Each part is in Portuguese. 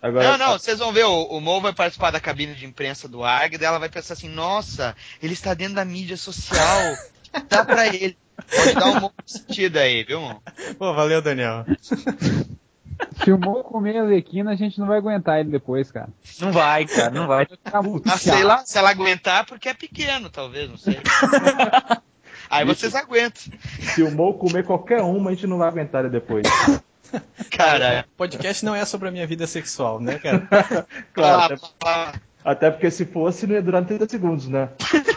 Agora, Não, vocês vão ver, o Mo vai participar da cabine de imprensa do ARG, e daí ela vai pensar assim, nossa, ele está dentro da mídia social, dá pra ele. Pode dar um bom sentido aí, viu, Mo? Pô, valeu, Daniel. Se o Mo comer a Arlequina, a gente não vai aguentar ele depois, cara. Não vai, cara, não vai. Ah, sei lá, se ela aguentar, porque é pequeno, talvez, não sei. Aí vocês aguentam. se o Mo comer qualquer uma, a gente não vai aguentar ele depois. Cara, O podcast não é sobre a minha vida sexual, né, cara? Claro, até porque se fosse, não ia durar 30 segundos, né?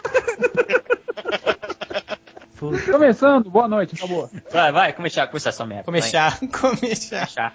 Começando, boa noite, acabou. Vai, começar essa merda. Começar. Começar.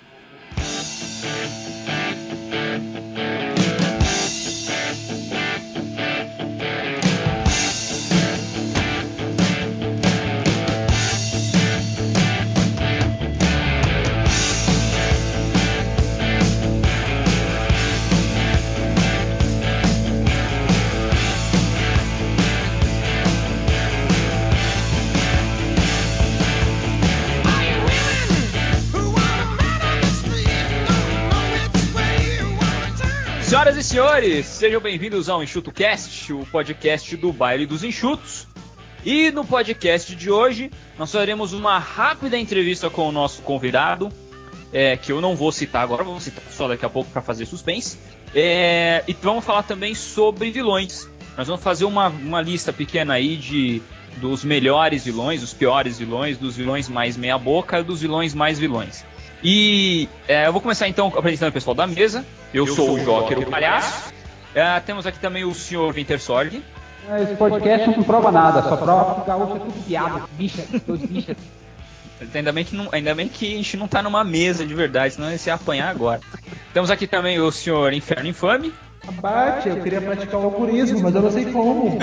Senhoras e senhores, sejam bem-vindos ao EnxutoCast, o podcast do Baile dos Enxutos. E no podcast de hoje, nós faremos uma rápida entrevista com o nosso convidado, que eu não vou citar agora, vou citar só daqui a pouco para fazer suspense. E vamos falar também sobre vilões. Nós vamos fazer uma lista pequena aí dos melhores vilões, dos piores vilões, dos vilões mais meia-boca, dos vilões mais vilões. E eu vou começar então apresentando o pessoal da mesa. Eu sou o Joker, o palhaço. Temos aqui também o Sr. Wintersorg. Esse podcast não prova nada, só prova que o gaúcho é tudo piada, bicha, todos bicha. Ainda bem que a gente não tá numa mesa de verdade, senão ia se apanhar agora. Temos aqui também o Sr. Inferno Infame. Abate, eu queria praticar o alcoolismo, mas eu não sei como.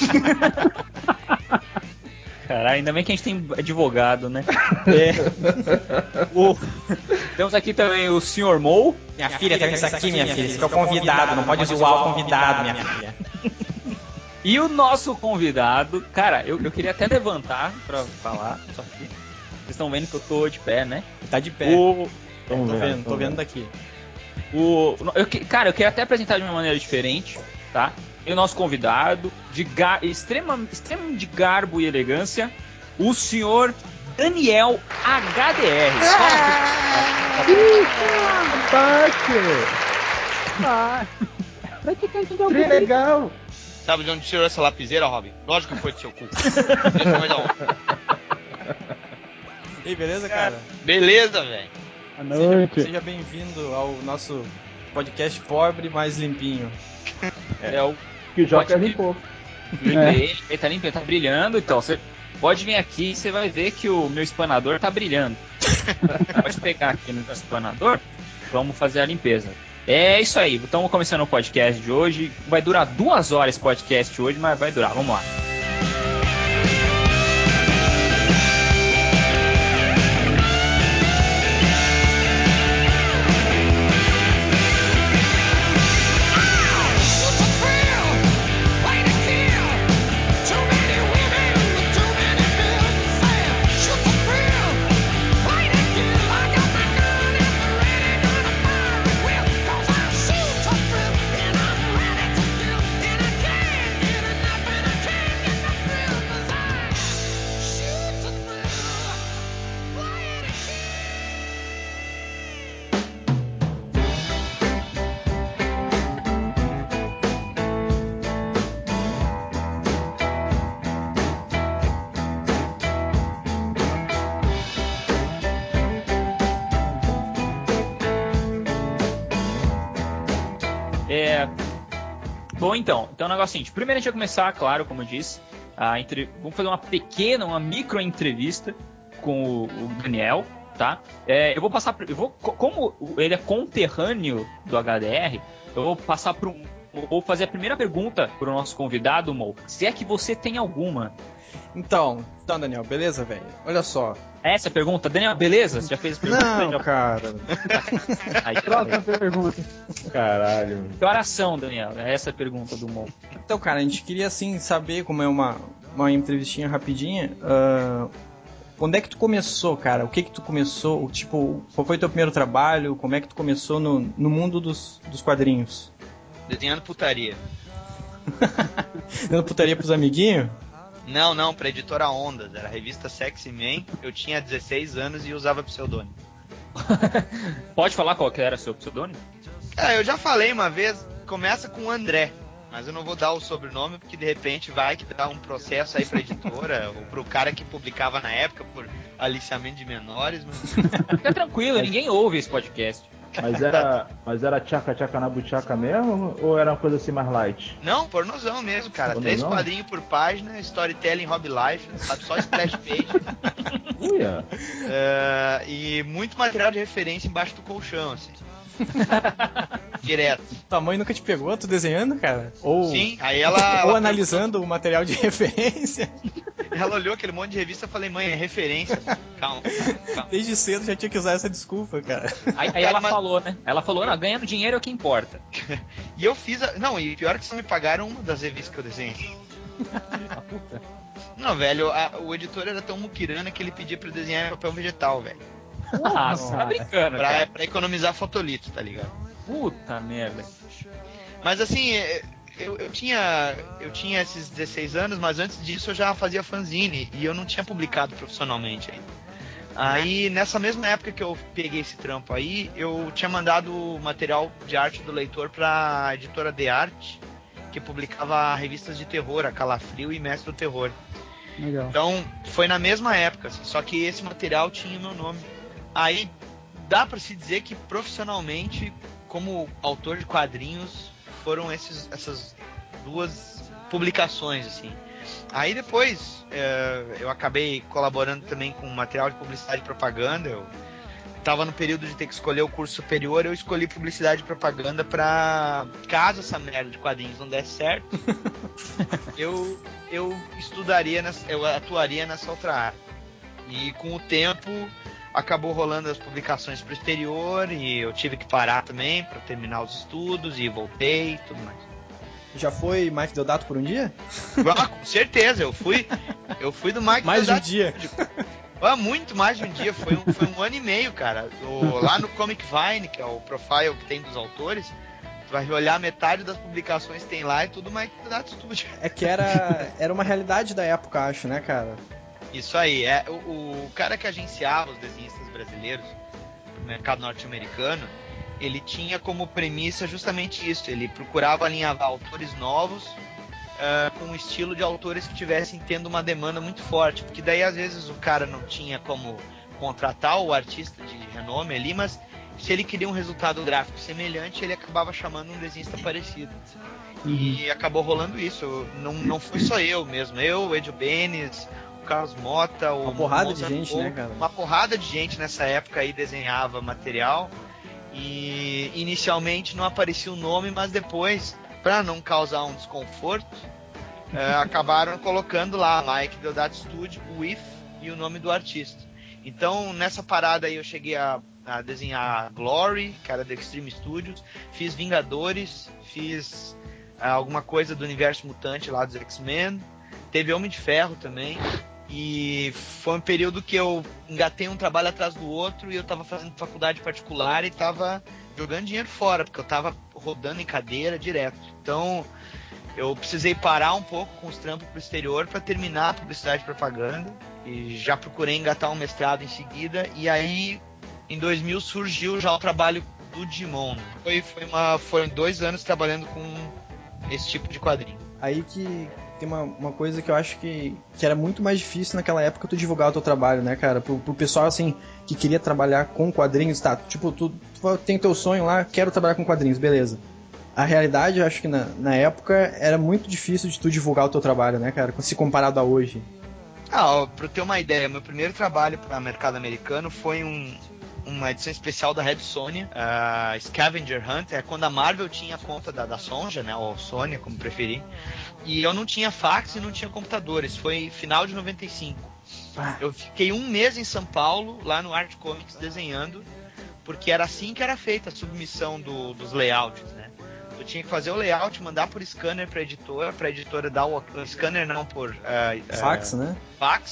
Caralho, ainda bem que a gente tem advogado, né? Temos aqui também o Sr. Mo. Minha filha tá vendo isso aqui, minha filha. Esse aqui é o convidado, não pode zoar o convidado, minha filha. E o nosso convidado, cara, eu queria até levantar pra falar, só que vocês estão vendo que eu tô de pé, né? Tá de pé. Tô vendo daqui. Eu queria até apresentar de uma maneira diferente, tá? E o nosso convidado, extremo de garbo e elegância, o senhor Daniel HDR. Que legal! sabe de onde tirou essa lapiseira, Robin? Lógico que foi do seu cu. E aí, beleza, cara? Beleza, velho. Boa noite. Seja bem-vindo ao nosso podcast pobre, mais limpinho. Que o Joker limpou. Ele tá limpinho, tá brilhando, então você pode vir aqui e você vai ver que o meu espanador tá brilhando. Pode pegar aqui no espanador, vamos fazer a limpeza. É isso aí, estamos começando o podcast de hoje. Vai durar 2 horas esse podcast hoje, mas vai durar, vamos lá. Bom, então o negócio é o seguinte. Primeiro a gente vai começar, claro, como eu disse, vamos fazer uma micro entrevista com o Daniel, tá? Como ele é conterrâneo do HDR, vou fazer a primeira pergunta pro nosso convidado, Mo. Se é que você tem alguma. Então, Daniel, beleza, velho? Olha só. Essa é a pergunta, Daniel, beleza? Você já fez a pergunta? Não, cara. Aí, Próxima pergunta. Caralho. que oração, Daniel? É essa a pergunta do Mo. Então, cara, a gente queria, assim, saber, como é uma entrevistinha rapidinha, Quando é que tu começou, cara? O que tu começou? Tipo, qual foi teu primeiro trabalho? Como é que tu começou no mundo dos quadrinhos? Desenhando putaria. Dando putaria pros amiguinhos? Não, pra editora Ondas. Era a revista Sexy Man. Eu tinha 16 anos e usava pseudônimo. Pode falar qual que era seu pseudônimo? Eu já falei uma vez, começa com André. Mas eu não vou dar o sobrenome, porque de repente vai que dá um processo aí pra editora, ou pro cara que publicava na época por aliciamento de menores. Mas... Fica tranquilo, ninguém ouve esse podcast. Mas era tchaca-tchaca na buchaca mesmo? Ou era uma coisa assim mais light? Não, pornozão mesmo, cara. Pornozão? 3 quadrinhos por página, storytelling, hobby life, sabe? Só splash page. Uia. E muito material de referência embaixo do colchão, assim. Direto. Tua mãe nunca te pegou, tu desenhando, cara? Sim, aí ela ou analisando o material de referência. Ela olhou aquele monte de revista e falei, mãe, é referência. Calma. Desde cedo já tinha que usar essa desculpa, cara. Aí ela falou, né? Ela falou, não, ganhando dinheiro é o que importa. E eu fiz Não, e pior que só me pagaram uma das revistas que eu desenhei. Não, velho, o editor era tão muquirana que ele pedia pra eu desenhar em papel vegetal, velho. Nossa, tá brincando, cara. Pra economizar fotolito, tá ligado? Puta merda. Mas assim, eu tinha esses 16 anos, mas antes disso eu já fazia fanzine e eu não tinha publicado profissionalmente ainda. Aí, nessa mesma época que eu peguei esse trampo aí, eu tinha mandado o material de arte do leitor pra editora The Art, que publicava revistas de terror, a Calafrio e Mestre do Terror. Legal. Então, foi na mesma época, assim, só que esse material tinha o meu nome. Aí, dá pra se dizer que profissionalmente, como autor de quadrinhos, foram essas 2 publicações, assim. Aí depois, eu acabei colaborando também com material de publicidade e propaganda. Eu tava no período de ter que escolher o curso superior, eu escolhi publicidade e propaganda pra, caso essa merda de quadrinhos não desse certo, eu atuaria nessa outra área. E com o tempo acabou rolando as publicações pro exterior e eu tive que parar também para terminar os estudos e voltei e tudo mais. Já foi Mike Deodato por um dia? Com certeza, eu fui do Mike mais Deodato. de um dia. Muito mais de um dia, foi um ano e meio, cara. Lá no Comic Vine, que é o profile que tem dos autores, tu vai olhar metade das publicações que tem lá e tudo Mike Deodato Studio. É que era uma realidade da época, acho, né, cara? Isso aí, o cara que agenciava os desenhistas brasileiros no mercado norte-americano, ele tinha como premissa justamente isso, ele procurava alinhavar autores novos com o estilo de autores que tivessem tendo uma demanda muito forte, porque daí às vezes o cara não tinha como contratar o artista de renome ali, mas se ele queria um resultado gráfico semelhante, ele acabava chamando um desenhista parecido. E acabou rolando isso, não fui só eu mesmo, o Edio Benes, Carlos Mota, uma porrada de gente, né, cara? Uma porrada de gente nessa época aí desenhava material e inicialmente não aparecia o nome, mas depois, para não causar um desconforto, acabaram colocando lá Mike Deodato Studio, o IF e o nome do artista. Então nessa parada aí eu cheguei a desenhar Glory, que era da Extreme Studios, fiz Vingadores, fiz alguma coisa do universo mutante lá dos X-Men, teve Homem de Ferro também. E foi um período que eu engatei um trabalho atrás do outro e eu tava fazendo faculdade particular e tava jogando dinheiro fora, porque eu tava rodando em cadeira direto. Então eu precisei parar um pouco com os trampos pro exterior para terminar a publicidade e propaganda e já procurei engatar um mestrado em seguida. E aí em 2000 surgiu já o trabalho do Digimon. Foram 2 anos trabalhando com esse tipo de quadrinho. Aí que tem uma coisa que eu acho que era muito mais difícil naquela época tu divulgar o teu trabalho, né, cara? Pro pessoal, assim, que queria trabalhar com quadrinhos, tá? Tipo, tu tem teu sonho lá, quero trabalhar com quadrinhos, beleza. A realidade, eu acho que na época era muito difícil de tu divulgar o teu trabalho, né, cara? Se comparado a hoje. Pra ter uma ideia, meu primeiro trabalho para o mercado americano foi uma edição especial da Red Sonja, Scavenger Hunt, quando a Marvel tinha conta da Sonja, né, ou Sony, como preferir, e eu não tinha fax e não tinha computador, isso foi final de 95. Eu fiquei 1 mês em São Paulo, lá no Art Comics, desenhando, porque era assim que era feita a submissão dos layouts, né. Eu tinha que fazer o layout, mandar por scanner pra editora dar o scanner não por fax, né? Fax,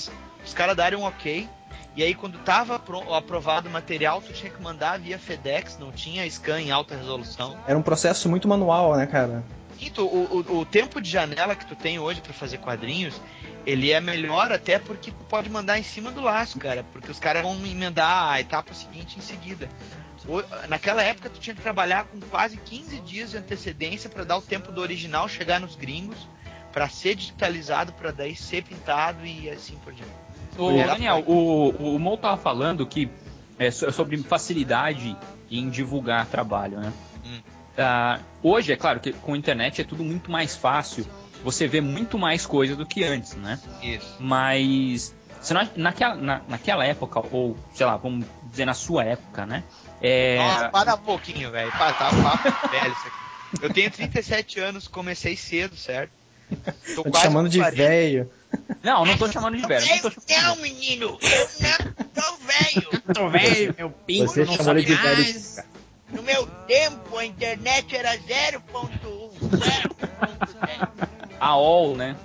os caras darem um ok, e aí quando tava aprovado o material, tu tinha que mandar via FedEx, não tinha scan em alta resolução. Era um processo muito manual, né, cara? Então, o tempo de janela que tu tem hoje para fazer quadrinhos, ele é melhor até porque tu pode mandar em cima do laço, cara, porque os caras vão emendar a etapa seguinte em seguida. Naquela época tu tinha que trabalhar com quase 15 dias de antecedência para dar o tempo do original chegar nos gringos, para ser digitalizado, para daí ser pintado e assim por diante. Ô, Daniel, o Mo tava falando que sobre facilidade em divulgar trabalho, né? Hoje, é claro que com a internet é tudo muito mais fácil, você vê muito mais coisa do que antes, né? Isso. Mas naquela época, ou sei lá, vamos dizer na sua época, né? Nossa, para um pouquinho, velho. Tá papo velho isso aqui. Eu tenho 37 anos, comecei cedo, certo? Tô te chamando de velho. Não tô chamando de velho. Não, menino, eu não tô velho. Tô velho, meu pinto, Você não chamou ele sabe de velho. mais. No meu tempo, a internet era 0.1, 0.10. AOL, né?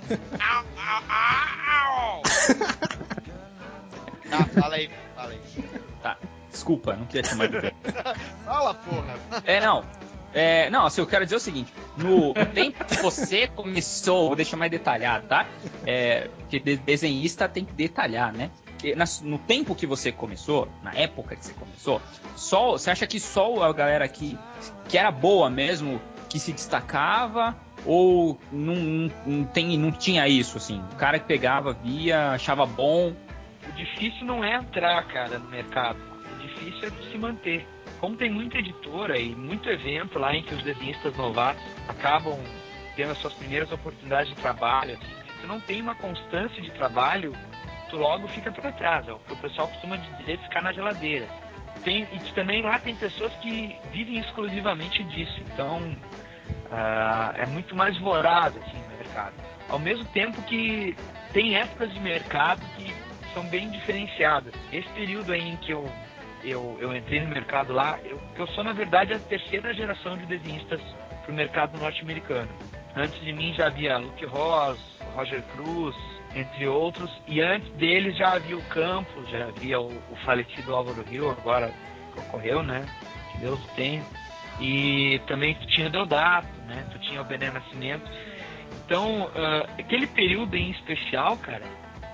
Tá, fala aí. Tá, desculpa, não queria chamar de velho. Fala, porra. Não, assim, eu quero dizer o seguinte, no tempo que você começou, vou deixar mais detalhado, tá? Porque desenhista tem que detalhar, né? No tempo que você começou, na época que você começou, você acha que só a galera que era boa mesmo, que se destacava, ou não tinha isso, assim? O cara que pegava, via, achava bom. O difícil não é entrar, cara, no mercado. O difícil é de se manter. Como tem muita editora e muito evento lá em que os desenhistas novatos acabam tendo as suas primeiras oportunidades de trabalho, se tu não tem uma constância de trabalho, tu logo fica para trás. É o que o pessoal costuma dizer, ficar na geladeira. E também lá tem pessoas que vivem exclusivamente disso. Então, é muito mais voraz assim, no mercado. Ao mesmo tempo que tem épocas de mercado que são bem diferenciadas. Esse período aí em que eu entrei no mercado lá, eu sou, na verdade, a terceira geração de desenhistas para o mercado norte-americano. Antes de mim já havia Luke Ross, Roger Cruz, entre outros, e antes deles já havia o Campos, já havia o falecido Álvaro Rio, agora que ocorreu, né? Que Deus o tenha. E também tu tinha o Deodato, né? Tu tinha o Bené Nascimento. Então, aquele período em especial, cara,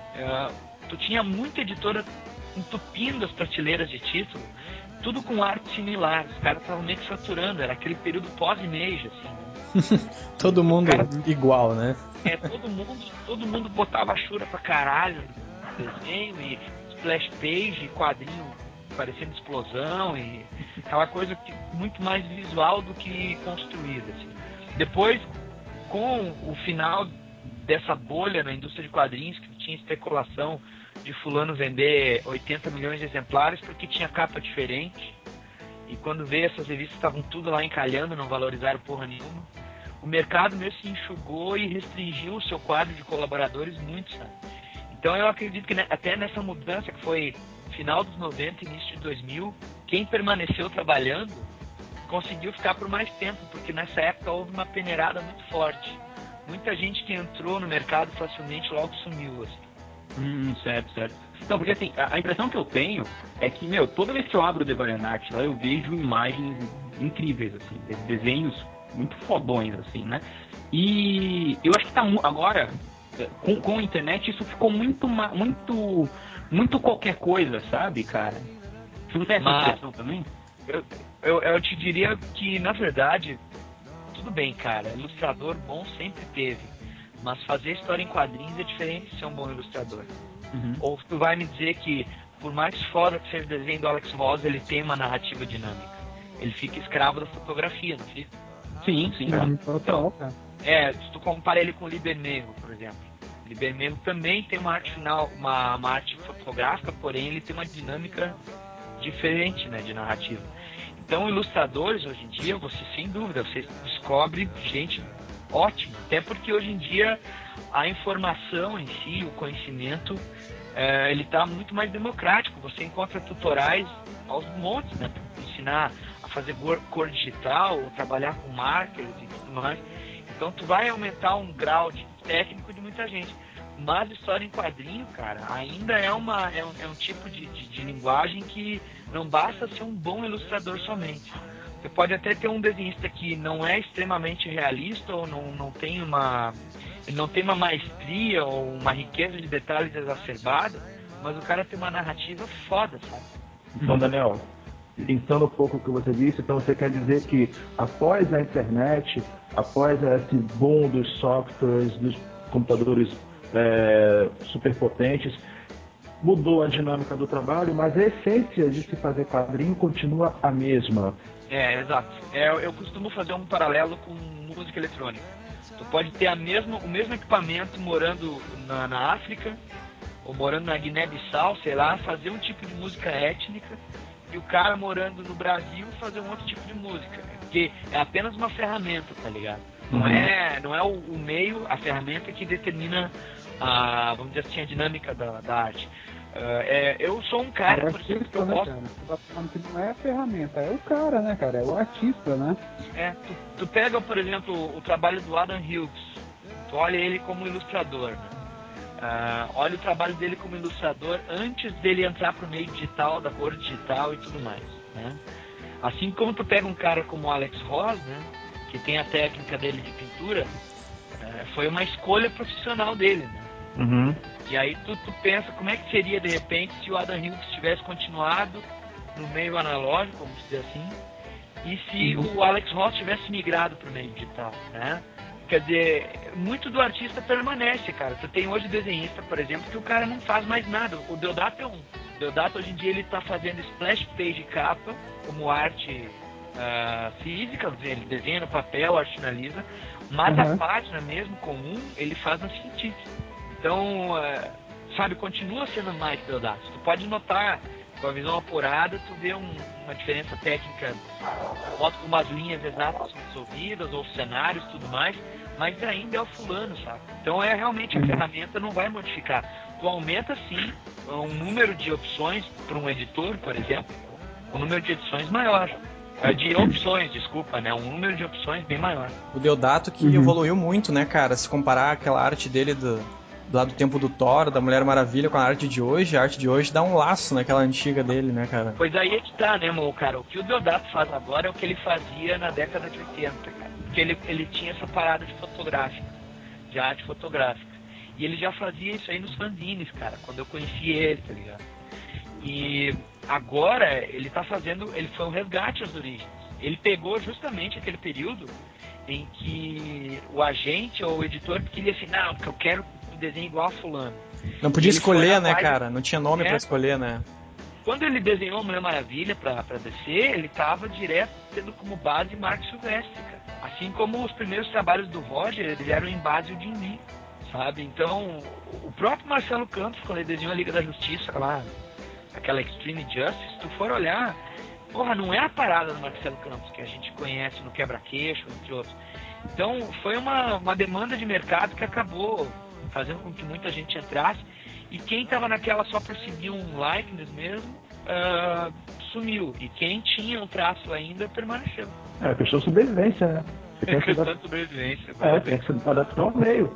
tu tinha muita editora entupindo as prateleiras de título, tudo com arte similar. Os caras estavam meio que saturando, era aquele período pós-image, assim. Todo mundo igual, né? Todo mundo botava chura pra caralho no desenho, e splash page, e quadrinho parecendo explosão, e aquela coisa muito mais visual do que construída, assim. Depois, com o final dessa bolha na indústria de quadrinhos, que tinha especulação de fulano vender 80 milhões de exemplares porque tinha capa diferente, e quando veio essas revistas estavam tudo lá encalhando, não valorizaram porra nenhuma. O mercado mesmo se enxugou e restringiu o seu quadro de colaboradores muito, sabe? Então eu acredito que até nessa mudança que foi final dos 90, início de 2000, quem permaneceu trabalhando conseguiu ficar por mais tempo, porque nessa época houve uma peneirada muito forte. Muita gente que entrou no mercado facilmente logo sumiu, assim. Certo. Não, porque assim, a impressão que eu tenho é que, toda vez que eu abro o Deviant lá, eu vejo imagens incríveis, assim, desenhos muito fodões, assim, né? E eu acho que tá agora, com a internet, isso ficou muito qualquer coisa, sabe, cara? Você não tem essa impressão também? Eu te diria que, na verdade, tudo bem, cara, ilustrador bom sempre teve, mas fazer história em quadrinhos é diferente de ser um bom ilustrador. Ou tu vai me dizer que, por mais foda que seja o desenho do Alex Ross, ele tem uma narrativa dinâmica. Ele fica escravo da fotografia, não fica? Sim. Total, cara. Se tu compara ele com o Libermejo, por exemplo. O Libermejo também tem uma arte final, uma arte fotográfica, porém ele tem uma dinâmica diferente, né, de narrativa. Então, ilustradores, hoje em dia, você, sem dúvida, você descobre gente ótima. Até porque, hoje em dia, a informação em si, o conhecimento, ele está muito mais democrático. Você encontra tutoriais aos montes, né, para ensinar a fazer cor digital, ou trabalhar com markers e tudo mais. Então, tu vai aumentar um grau técnico de muita gente. Mas história em quadrinho, cara, ainda é um tipo de linguagem que não basta ser um bom ilustrador somente. Você pode até ter um desenhista que não é extremamente realista ou não tem uma maestria ou uma riqueza de detalhes exacerbada, mas o cara tem uma narrativa foda, sabe? Então, Daniel, pensando um pouco o que você disse, então você quer dizer que após a internet, após esse boom dos softwares, dos computadores superpotentes, mudou a dinâmica do trabalho, mas a essência de se fazer quadrinho continua a mesma. Exato. Eu costumo fazer um paralelo com música eletrônica. Tu pode ter o mesmo equipamento morando na África ou morando na Guiné-Bissau, sei lá, fazer um tipo de música étnica, e o cara morando no Brasil fazer um outro tipo de música. Porque é apenas uma ferramenta, tá ligado? Não é o meio, a ferramenta que determina vamos dizer assim, a dinâmica da arte. Eu sou um cara, por exemplo, que eu gosto... Cara? Tu tá falando que não é a ferramenta, é o cara, né, cara? É o artista, né? Tu pega, por exemplo, o trabalho do Adam Hughes. Tu olha ele como ilustrador, né? Olha o trabalho dele como ilustrador antes dele entrar pro meio digital, da cor digital e tudo mais, né? Assim como tu pega um cara como o Alex Ross, né, que tem a técnica dele de pintura, foi uma escolha profissional dele, né? Uhum. E aí tu pensa como é que seria de repente se o Adam Hughes tivesse continuado no meio analógico, vamos dizer assim, e se o Alex Ross tivesse migrado para o meio digital, né? Quer dizer, muito do artista permanece, cara. Tu tem hoje desenhista, por exemplo, que o cara não faz mais nada. O Deodato é um. O Deodato hoje em dia ele está fazendo splash page capa como arte física, ele desenha no papel, arte finaliza, mas a página mesmo comum ele faz no científico. Então, sabe, continua sendo mais Deodato. Tu pode notar, com a visão apurada, tu vê uma diferença técnica, foto com umas linhas exatas são resolvidas, ou cenários e tudo mais, mas ainda é o fulano, sabe? Então realmente a ferramenta não vai modificar. Tu aumenta sim um número de opções para um editor, por exemplo, um número de edições maior. De opções, desculpa, né? Um número de opções bem maior. O Deodato que evoluiu muito, né, cara? Se comparar aquela arte dele lá do tempo do Thor, da Mulher Maravilha, com a arte de hoje dá um laço naquela antiga dele, né, cara? Pois aí é que tá, né, meu cara? O que o Deodato faz agora é o que ele fazia na década de 80, cara. Porque ele tinha essa parada de arte fotográfica. E ele já fazia isso aí nos fanzines, cara, quando eu conheci ele, tá ligado? E agora ele foi um resgate às origens. Ele pegou justamente aquele período em que o agente ou o editor queria assim, não, porque eu quero um desenho igual a fulano. Não podia escolher, né, cara? Não tinha nome pra escolher, né? Quando ele desenhou a Mulher Maravilha pra DC, ele tava direto tendo como base Mark Silvestre, cara. Assim como os primeiros trabalhos do Roger, eles eram em base o Jim Lee, sabe? Então, o próprio Marcelo Campos, quando ele desenhou a Liga da Justiça lá, aquela Extreme Justice, se tu for olhar, porra, não é a parada do Marcelo Campos que a gente conhece no Quebra-Queixo, entre outros. Então, foi uma demanda de mercado que acabou fazendo com que muita gente entrasse, e quem estava naquela só por seguir um likeness mesmo, sumiu. E quem tinha um traço ainda, permaneceu. É questão de sobrevivência, né? Questão de sobrevivência. Tem que se adaptar ao meio.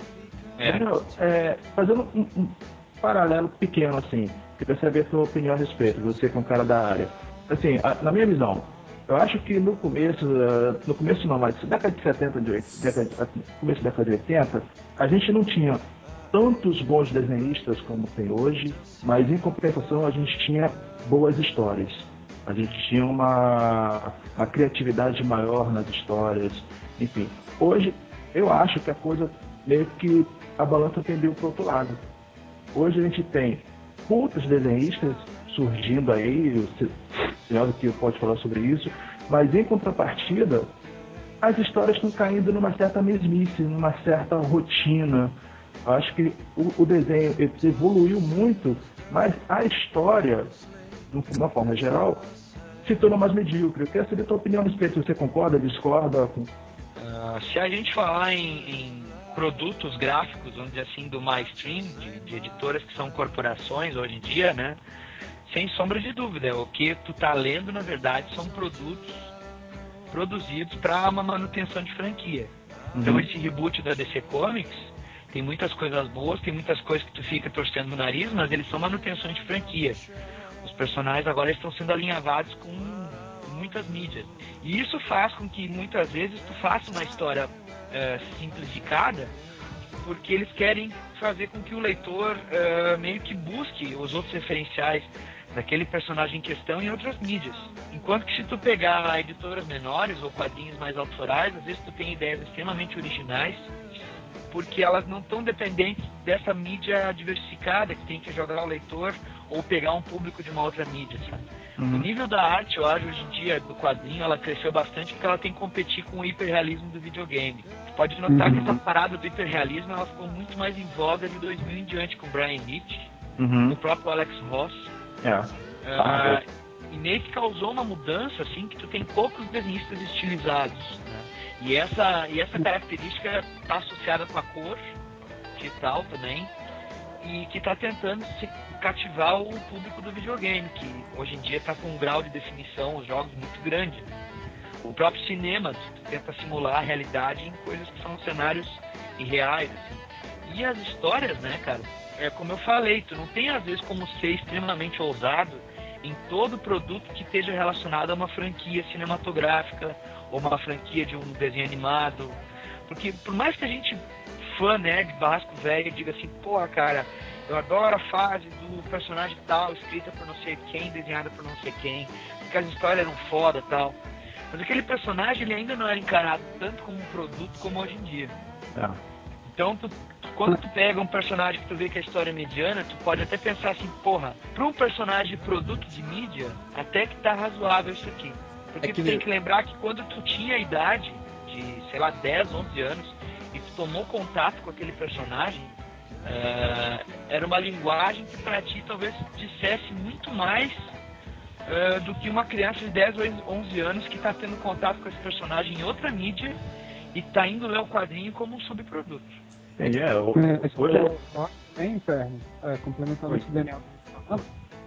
Fazendo um paralelo pequeno, assim, queria saber a sua opinião a respeito, você que é um cara da área. Assim, na minha visão, eu acho que no começo não, mas década de 70, começo da década de 80, a gente não tinha tantos bons desenhistas como tem hoje, mas em compensação a gente tinha boas histórias. A gente tinha uma criatividade maior nas histórias, enfim. Hoje, eu acho que a coisa meio que a balança pendeu para o outro lado. Hoje a gente tem muitos desenhistas surgindo aí, o senhor que pode falar sobre isso, mas em contrapartida, as histórias estão caindo numa certa mesmice, numa certa rotina. Eu acho que o desenho evoluiu muito, mas a história, de uma forma geral, se tornou mais medíocre. Eu quero saber a tua opinião a respeito. Você concorda, discorda? Se a gente falar em produtos gráficos, vamos dizer assim, do mainstream, de editoras que são corporações hoje em dia, né? Sem sombra de dúvida, o que tu tá lendo, na verdade, são produtos produzidos para uma manutenção de franquia. Então esse reboot da DC Comics, Tem muitas coisas boas, tem muitas coisas que tu fica torcendo o nariz, mas eles são manutenções de franquia. Os personagens agora estão sendo alinhavados com muitas mídias. E isso faz com que muitas vezes tu faça uma história simplificada, porque eles querem fazer com que o leitor meio que busque os outros referenciais daquele personagem em questão em outras mídias. Enquanto que se tu pegar editoras menores ou quadrinhos mais autorais, às vezes tu tem ideias extremamente originais, porque elas não estão dependentes dessa mídia diversificada que tem que jogar o leitor ou pegar um público de uma outra mídia, sabe? O nível da arte, eu acho, hoje em dia, do quadrinho, ela cresceu bastante porque ela tem que competir com o hiperrealismo do videogame. Você pode notar que essa parada do hiperrealismo, ela ficou muito mais em voga de 2000 em diante, com o Brian Hitch, o próprio Alex Ross. E meio que causou uma mudança, assim, que tu tem poucos desenhistas estilizados, né? E essa característica está associada com a cor digital também, e que está tentando se cativar o público do videogame, que hoje em dia está com um grau de definição, os jogos muito grande. O próprio cinema tenta simular a realidade em coisas que são cenários irreais, assim. E as histórias, né, cara, como eu falei, tu não tem às vezes como ser extremamente ousado em todo produto que esteja relacionado a uma franquia cinematográfica ou uma franquia de um desenho animado. Porque por mais que a gente, fã, né, de Vasco velho, diga assim, porra, cara, eu adoro a fase do personagem tal, escrita por não sei quem, desenhada por não sei quem, porque as histórias eram foda e tal. Mas aquele personagem, ele ainda não era encarado tanto como um produto como hoje em dia. Então, quando tu pega um personagem que tu vê que a história é mediana, tu pode até pensar assim, porra, para um personagem de produto de mídia, até que tá razoável isso aqui. Porque tu tem que lembrar que quando tu tinha a idade de, sei lá, 10, 11 anos, e tu tomou contato com aquele personagem, era uma linguagem que pra ti talvez dissesse muito mais do que uma criança de 10 ou 11 anos que tá tendo contato com esse personagem em outra mídia e tá indo ler o quadrinho como um subproduto. Bem, Inferno, complementando o que o Daniel está falando,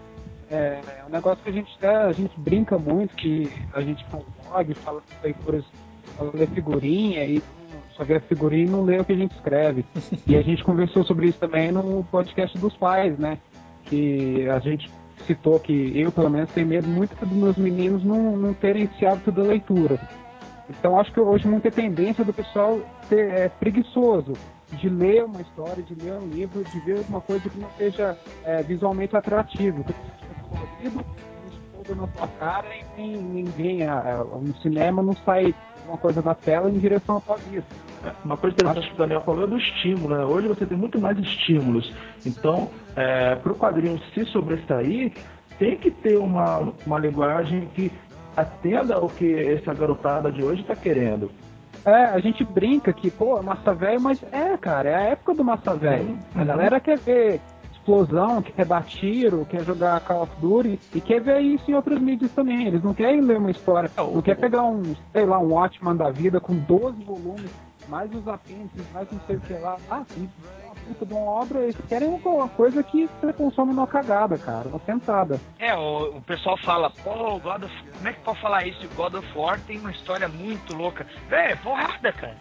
é um negócio que a gente brinca muito, que a gente faz blog, fala com os leitores, lê figurinha e só vê a figurinha e não lê o que a gente escreve. E a gente conversou sobre isso também no podcast dos pais, né? Que a gente citou que eu, pelo menos, tenho medo muito dos meus meninos não terem esse hábito da leitura. Então, acho que hoje muita tendência do pessoal ser preguiçoso de ler uma história, de ler um livro, de ver alguma coisa que não seja visualmente atrativo, que seja colorido, explode na sua cara e ninguém no cinema não sai uma coisa da tela em direção à sua vista. Uma coisa interessante que o Daniel falou é do estímulo, né? Hoje você tem muito mais estímulos. Então, para o quadrinho se sobressair, tem que ter uma linguagem que atenda ao que essa garotada de hoje está querendo. A gente brinca que, pô, massa velho, mas cara, é a época do massa velho. A galera quer ver explosão, quer dar tiro, quer jogar Call of Duty e quer ver isso em outras mídias também. Eles não querem ler uma história, não quer pegar um Watchman da vida com 12 volumes, mais os apêndices, mais não sei o que lá. Sim, uma puta de uma obra, eles querem uma coisa que você consome numa cagada, cara, uma sentada. O pessoal fala, pô, como é que pode falar isso? O God of War tem uma história muito louca. É porrada, cara.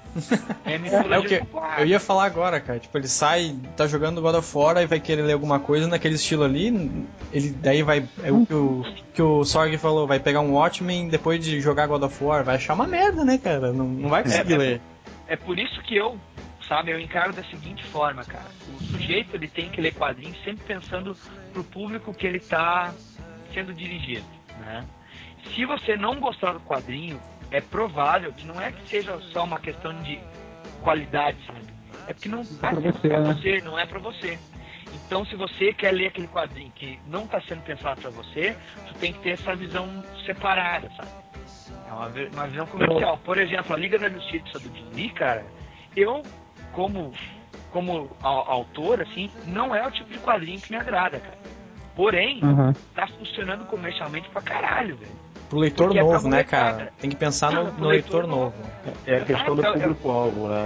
É o que eu ia falar agora, cara. Tipo, ele sai, tá jogando God of War e vai querer ler alguma coisa naquele estilo ali. Ele daí vai. É o que o Sorg falou, vai pegar um Watchmen depois de jogar God of War. Vai achar uma merda, né, cara? Não vai conseguir ler. É por isso que eu encaro da seguinte forma, cara. O sujeito, ele tem que ler quadrinhos sempre pensando pro público que ele tá sendo dirigido, né? Se você não gostar do quadrinho, é provável que não é que seja só uma questão de qualidade, sabe? É porque não é pra você, não é pra você. Então, se você quer ler aquele quadrinho que não está sendo pensado para você, tu tem que ter essa visão separada, sabe? É uma visão comercial. Por exemplo, a Liga da Justiça do Jim Lee, cara, eu, como autor, assim, não é o tipo de quadrinho que me agrada, cara. Porém, tá funcionando comercialmente pra caralho, velho. Pro leitor novo, né, cara? Tem que pensar no leitor novo. É a questão do público-alvo, né?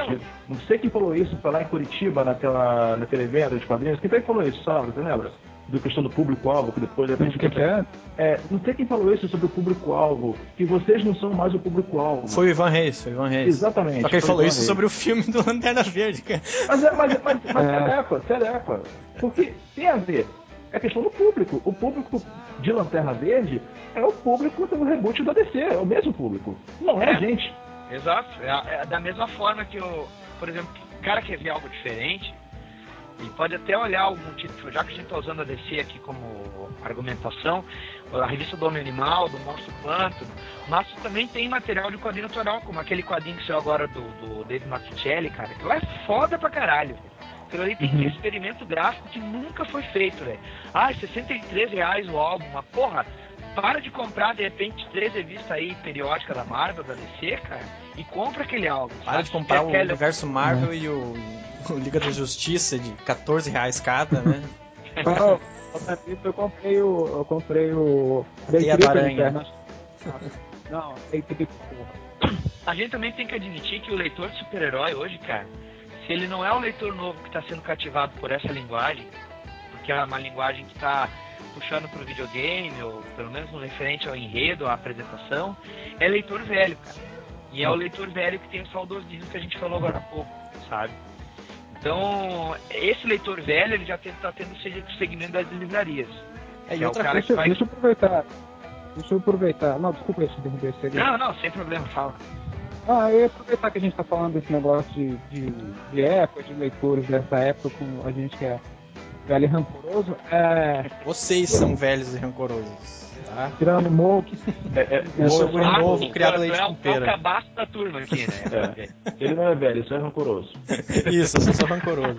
Não sei quem falou isso, foi lá em Curitiba, naquele evento de quadrinhos. Quem foi que falou isso, sabe? Você lembra? da questão do público-alvo, que depois a gente... O que é? Não sei quem falou isso sobre o público-alvo, que vocês não são mais o público-alvo. Foi o Ivan Reis. Exatamente. Só que ele falou isso sobre o filme do Lanterna Verde, cara. Mas Serepa. Porque tem a ver. É a questão do público. O público de Lanterna Verde é o público do reboot da DC, é o mesmo público. Não é a gente. Exato. É da mesma forma que, por exemplo, o cara quer ver algo diferente, ele pode até olhar algum tipo, já que a gente está usando a DC aqui como argumentação, a revista do Homem Animal, do Monstro Pântano, mas também tem material de quadrinho autoral, como aquele quadrinho que saiu agora do Dave Mazzucchelli, cara, que lá é foda pra caralho. Aquilo ali tem experimento gráfico que nunca foi feito, velho. R$63 o álbum, mas porra, para de comprar de repente 3 revistas aí periódicas da Marvel, da DC, cara, e compra aquele álbum. Para de comprar o Universo Marvel e o Liga da Justiça de R$14 cada, né? Eu comprei o Teia da Aranha. Não, a gente também tem que admitir que o leitor de super-herói hoje, cara, se ele não é um leitor novo que está sendo cativado por essa linguagem, porque é uma linguagem que está puxando para o videogame, ou pelo menos no referente ao enredo, à apresentação, é leitor velho, cara. E é o leitor velho que tem o saudosismo que a gente falou agora há pouco, sabe? Então, esse leitor velho, ele já está tendo o segmento das livrarias. E outra coisa, deixa eu aproveitar. Não, desculpa, eu te derrubei esse ali. Não, sem problema, fala. Eu ia aproveitar que a gente tá falando desse negócio de época, de leitores dessa época, com a gente que é velho e rancoroso. Vocês são velhos e rancorosos, tá? Tirando o Moke. Eu sou o novo, criado leite com pera. É o cabaço da turma aqui, né? Ele não é velho, só é rancoroso. Isso, eu sou rancoroso.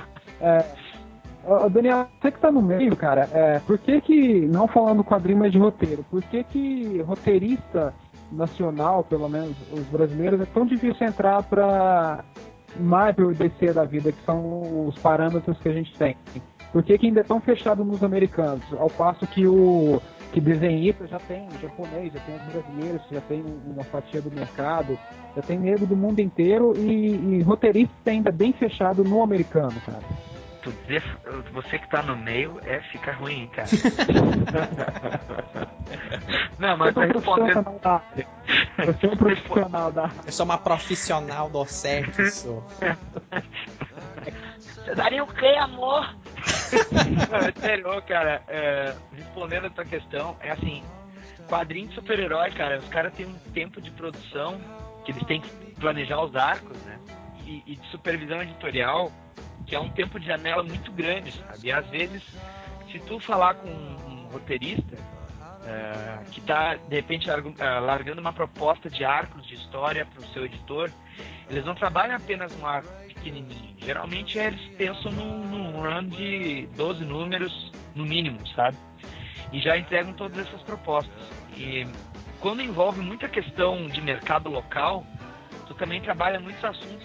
Daniel, você que tá no meio, cara, por que não falando quadrinho, mas de roteiro, por que roteirista nacional, pelo menos os brasileiros, é tão difícil entrar pra Marvel e DC da vida, que são os parâmetros que a gente tem? Por que ainda é tão fechado nos americanos, ao passo que desenhista já tem japonês, já tem os brasileiros, já tem uma fatia do mercado, já tem negro do mundo inteiro e roteirista ainda bem fechado no americano, cara? Você que tá no meio fica ruim, cara. Não, mas pra responder. Você é um profissional da área. Eu sou uma profissional do sexo. Você daria o quê, amor? Não, sério, cara, respondendo a tua questão, é assim, quadrinho de super-herói, cara, os caras têm um tempo de produção que eles têm que planejar os arcos, né? E de supervisão editorial, que é um tempo de janela muito grande, sabe? E às vezes, se tu falar com um roteirista que está, de repente, largando uma proposta de arcos de história para o seu editor, eles não trabalham apenas num arco pequenininho. Geralmente, eles pensam num run de 12 números, no mínimo, sabe? E já entregam todas essas propostas. E quando envolve muita questão de mercado local, tu também trabalha muitos assuntos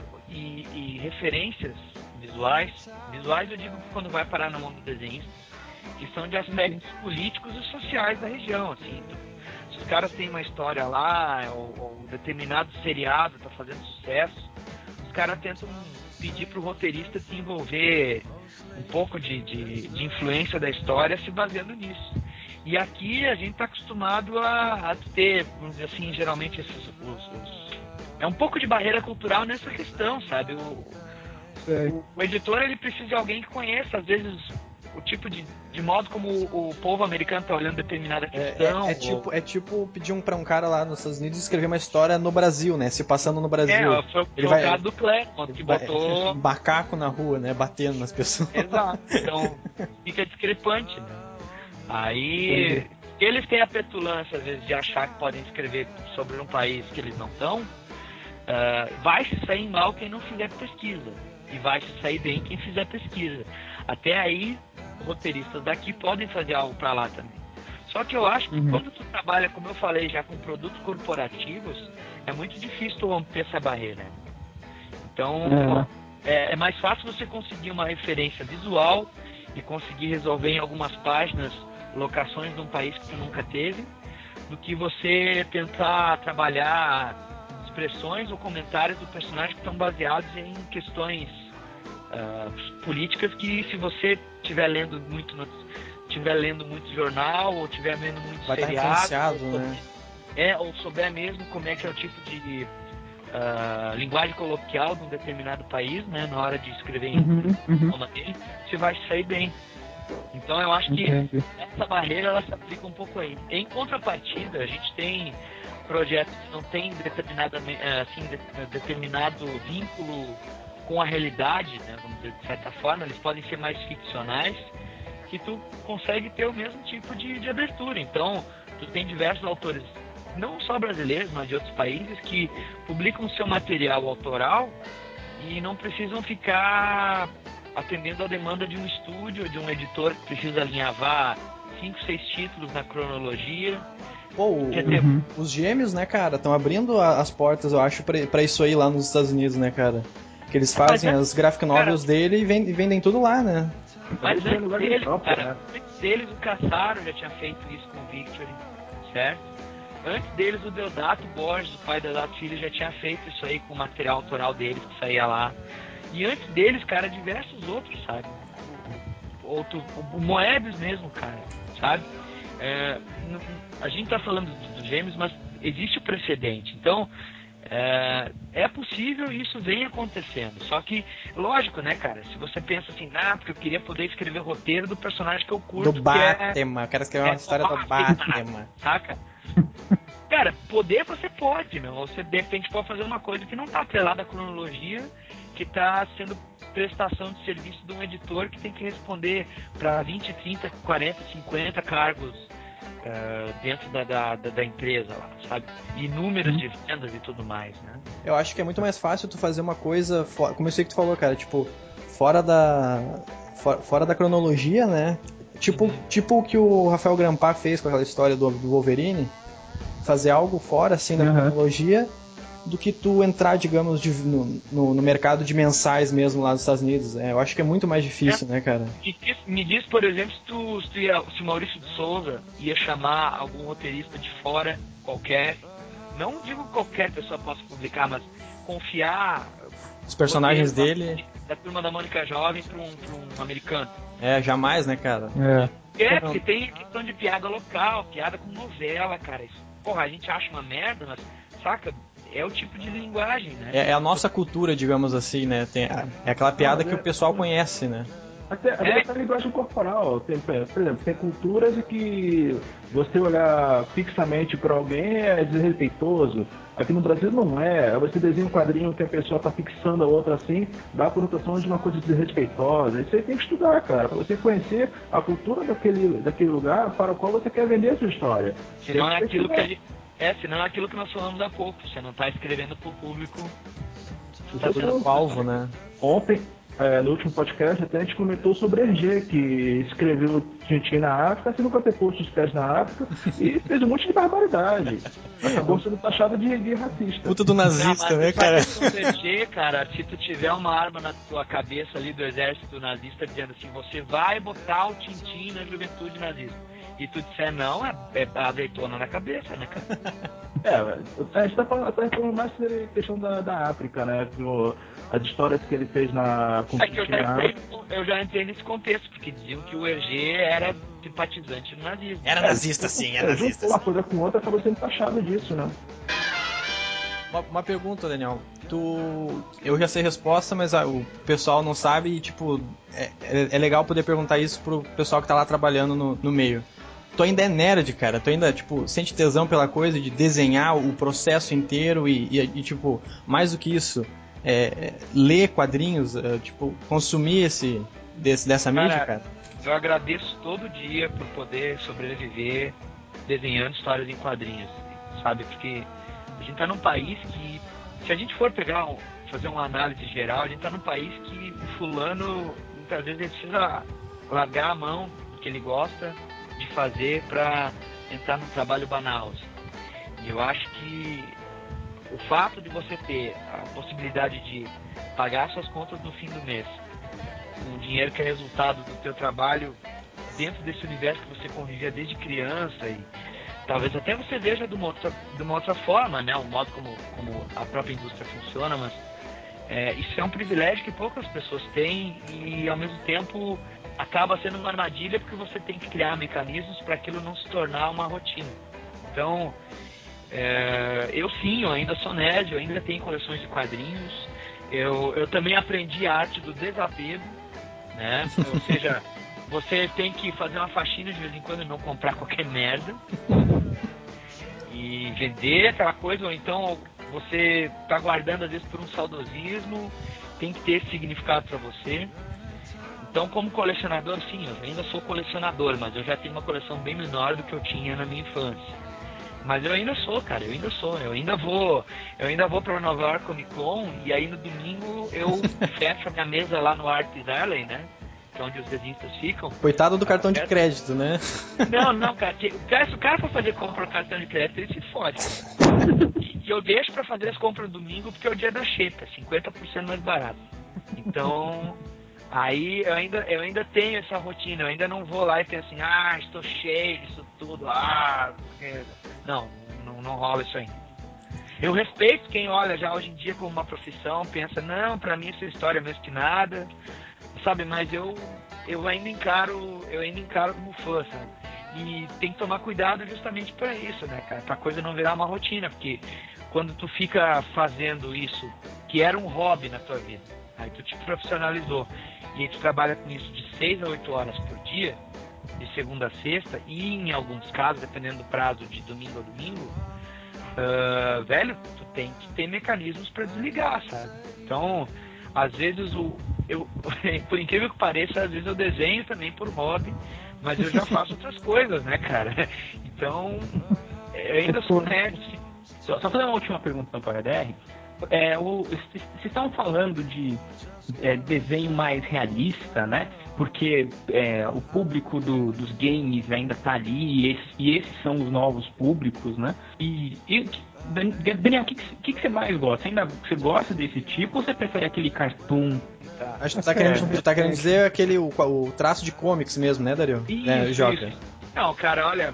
e referências visuais eu digo quando vai parar na mão do desenhista, que são de aspectos políticos e sociais da região, assim. Se os caras têm uma história lá, ou um determinado seriado está fazendo sucesso, os caras tentam pedir pro roteirista se envolver um pouco de influência da história se baseando nisso. E aqui a gente está acostumado a ter, vamos dizer assim, geralmente é um pouco de barreira cultural nessa questão, sabe? O editor, ele precisa de alguém que conheça, às vezes, o tipo de modo como o povo americano está olhando determinada questão. É tipo pedir pra um cara lá nos Estados Unidos escrever uma história no Brasil, né? Se passando no Brasil. Foi o caso do Claremont, que botou macaco na rua, né? Batendo nas pessoas. Exato. Então, fica discrepante, né? Aí, eles têm a petulância, às vezes, de achar que podem escrever sobre um país que eles não estão. Vai se sair mal quem não fizer pesquisa. E vai se sair bem quem fizer pesquisa. Até aí, roteiristas daqui podem fazer algo para lá também. Só que eu acho que quando tu trabalha, como eu falei, já com produtos corporativos, é muito difícil tu romper essa barreira. Então, é mais fácil você conseguir uma referência visual e conseguir resolver em algumas páginas locações de um país que tu nunca teve, do que você tentar trabalhar expressões ou comentários do personagem que estão baseados em questões políticas que, se você estiver lendo muito jornal, ou estiver vendo muito vai seriado, estar influenciado, né? ou souber mesmo como é que é o tipo de linguagem coloquial de um determinado país, né, na hora de escrever em nome dele, você vai sair bem. Então eu acho que essa barreira ela se aplica um pouco aí. Em contrapartida, a gente tem projetos que não têm determinado vínculo com a realidade, né, vamos dizer, de certa forma, eles podem ser mais ficcionais, que tu consegue ter o mesmo tipo de abertura. Então, tu tem diversos autores, não só brasileiros, mas de outros países, que publicam seu material autoral e não precisam ficar atendendo a demanda de um estúdio, de um editor que precisa alinhavar 5, 6 títulos na cronologia. Pô, os gêmeos, né, cara, estão abrindo as portas, eu acho, pra isso aí lá nos Estados Unidos, né, cara? Que eles fazem as graphic novels dele e vendem tudo lá, né? Mas antes deles, o Cassaro já tinha feito isso com o Victory, certo? Antes deles, o Deodato Borges, o pai do Deodato Filho, já tinha feito isso aí com o material autoral deles que saía lá. E antes deles, cara, diversos outros, sabe? O Moebius mesmo, cara, sabe? A gente tá falando dos gêmeos, mas existe o precedente. Então, é possível e isso vem acontecendo. Só que, lógico, né, cara? Se você pensa assim, porque eu queria poder escrever o roteiro do personagem que eu curto. Do Batman, eu quero escrever uma história do Batman. Saca? Cara, poder você pode, meu. Você de repente pode fazer uma coisa que não tá atrelada à cronologia, que tá sendo prestação de serviço de um editor que tem que responder para 20, 30, 40, 50 cargos dentro da empresa lá, sabe? E números de vendas e tudo mais, né? Eu acho que é muito mais fácil tu fazer uma coisa, como eu sei que tu falou, cara, tipo, fora da cronologia, né? Tipo o que o Rafael Grampar fez com aquela história do Wolverine, fazer algo fora, assim, da cronologia, do que tu entrar, digamos, no mercado de mensais mesmo lá nos Estados Unidos. Eu acho que é muito mais difícil, né, cara? Me diz, por exemplo, se o Maurício de Souza ia chamar algum roteirista de fora, qualquer, não digo qualquer pessoa possa publicar, mas confiar os personagens dele da Turma da Mônica Jovem para um americano. Jamais, né, cara? Porque tem questão de piada local, piada com novela, cara. Isso, porra, a gente acha uma merda, mas, saca? É o tipo de linguagem, né? É a nossa cultura, digamos assim, né? É aquela piada que o pessoal conhece, né? Até a linguagem corporal. Por exemplo, tem culturas em que você olhar fixamente para alguém é desrespeitoso. Aqui no Brasil não é. Você desenha um quadrinho que a pessoa está fixando a outra assim, dá a conotação de uma coisa desrespeitosa. Isso aí tem que estudar, cara, para você conhecer a cultura daquele lugar para o qual você quer vender a sua história. Senão é aquilo senão é aquilo que nós falamos há pouco. Você não está escrevendo para o público. Você está sendo o alvo, né? Ontem, no último podcast, até a gente comentou sobre Hergé, que escreveu Tintin na África, assim, nunca ter posto os pés na África, e fez um monte de barbaridade. Acabou sendo taxado de racista. Puta do nazista, né, cara? Hergé, cara, se tu tiver uma arma na tua cabeça ali do exército nazista, dizendo assim, você vai botar o Tintin na juventude nazista, e tu disser não, é a azeitona na cabeça, né, cara? A gente tá falando mais sobre a questão da África, né? As histórias que ele fez eu já entrei nesse contexto, porque diziam que o Hergé era simpatizante do nazismo. Era nazista, sim, era nazista. Uma coisa com outra acabou sendo taxado disso, né? Uma pergunta, Daniel. Eu já sei a resposta, mas o pessoal não sabe e, tipo, é legal poder perguntar isso pro pessoal que tá lá trabalhando no meio. Tu ainda é nerd, cara? Tu ainda, tipo, sente tesão pela coisa de desenhar o processo inteiro e tipo, mais do que isso, ler quadrinhos, tipo, consumir dessa mídia, cara? Eu agradeço todo dia por poder sobreviver desenhando histórias em quadrinhos, sabe? Porque a gente tá num país que, se a gente for fazer uma análise geral, a gente tá num país que o fulano, muitas vezes, ele precisa largar a mão do que ele gosta de fazer para entrar num trabalho banal. E eu acho que o fato de você ter a possibilidade de pagar suas contas no fim do mês, com o dinheiro que é resultado do teu trabalho dentro desse universo que você convivia desde criança, e talvez até você veja de uma outra forma, né, o modo como a própria indústria funciona, mas Isso é um privilégio que poucas pessoas têm e, ao mesmo tempo, acaba sendo uma armadilha porque você tem que criar mecanismos para aquilo não se tornar uma rotina. Então, eu ainda sou nerd, eu ainda tenho coleções de quadrinhos, eu também aprendi a arte do desapego, né? Ou seja, você tem que fazer uma faxina de vez em quando e não comprar qualquer merda e vender aquela coisa, ou então você tá guardando às vezes por um saudosismo, tem que ter significado para você. Então, como colecionador, sim, eu ainda sou colecionador, mas eu já tenho uma coleção bem menor do que eu tinha na minha infância. Mas eu ainda sou, cara, eu ainda vou pra Nova York Comic Con, e aí no domingo eu fecho a minha mesa lá no Artist Alley, né? Que é onde os desenhistas ficam. Coitado do cartão de crédito, né? Não, cara, se o cara for fazer compra no cartão de crédito, ele se fode. E eu deixo pra fazer as compras no domingo porque é o dia da xepa, 50% mais barato. Então, aí eu ainda tenho essa rotina, eu ainda não vou lá e penso assim, estou cheio disso tudo, porque... Não rola isso ainda. Eu respeito quem olha já hoje em dia como uma profissão, pensa, não, pra mim essa história é mesmo que nada, sabe, mas eu ainda encaro como fã, sabe? E tem que tomar cuidado justamente para isso, né, cara, pra coisa não virar uma rotina, porque quando tu fica fazendo isso, que era um hobby na tua vida, aí tu te profissionalizou, e aí tu trabalha com isso de 6 a 8 horas por dia, de segunda a sexta, e em alguns casos, dependendo do prazo, de domingo a domingo, velho, tu tem que ter mecanismos para desligar, sabe? Então, às vezes por incrível que pareça, às vezes eu desenho também por hobby, mas eu já faço outras coisas, né, cara? Então, eu ainda sou nerd. Só fazer uma última pergunta para a DR. Vocês estavam falando de desenho mais realista, né? Porque o público dos games ainda está ali e esses são os novos públicos, né? E Daniel, o que você mais gosta? Você gosta desse tipo ou você prefere aquele cartoon? Acho que tá querendo dizer o traço de comics mesmo, né, Dario? Isso. Não, cara, olha,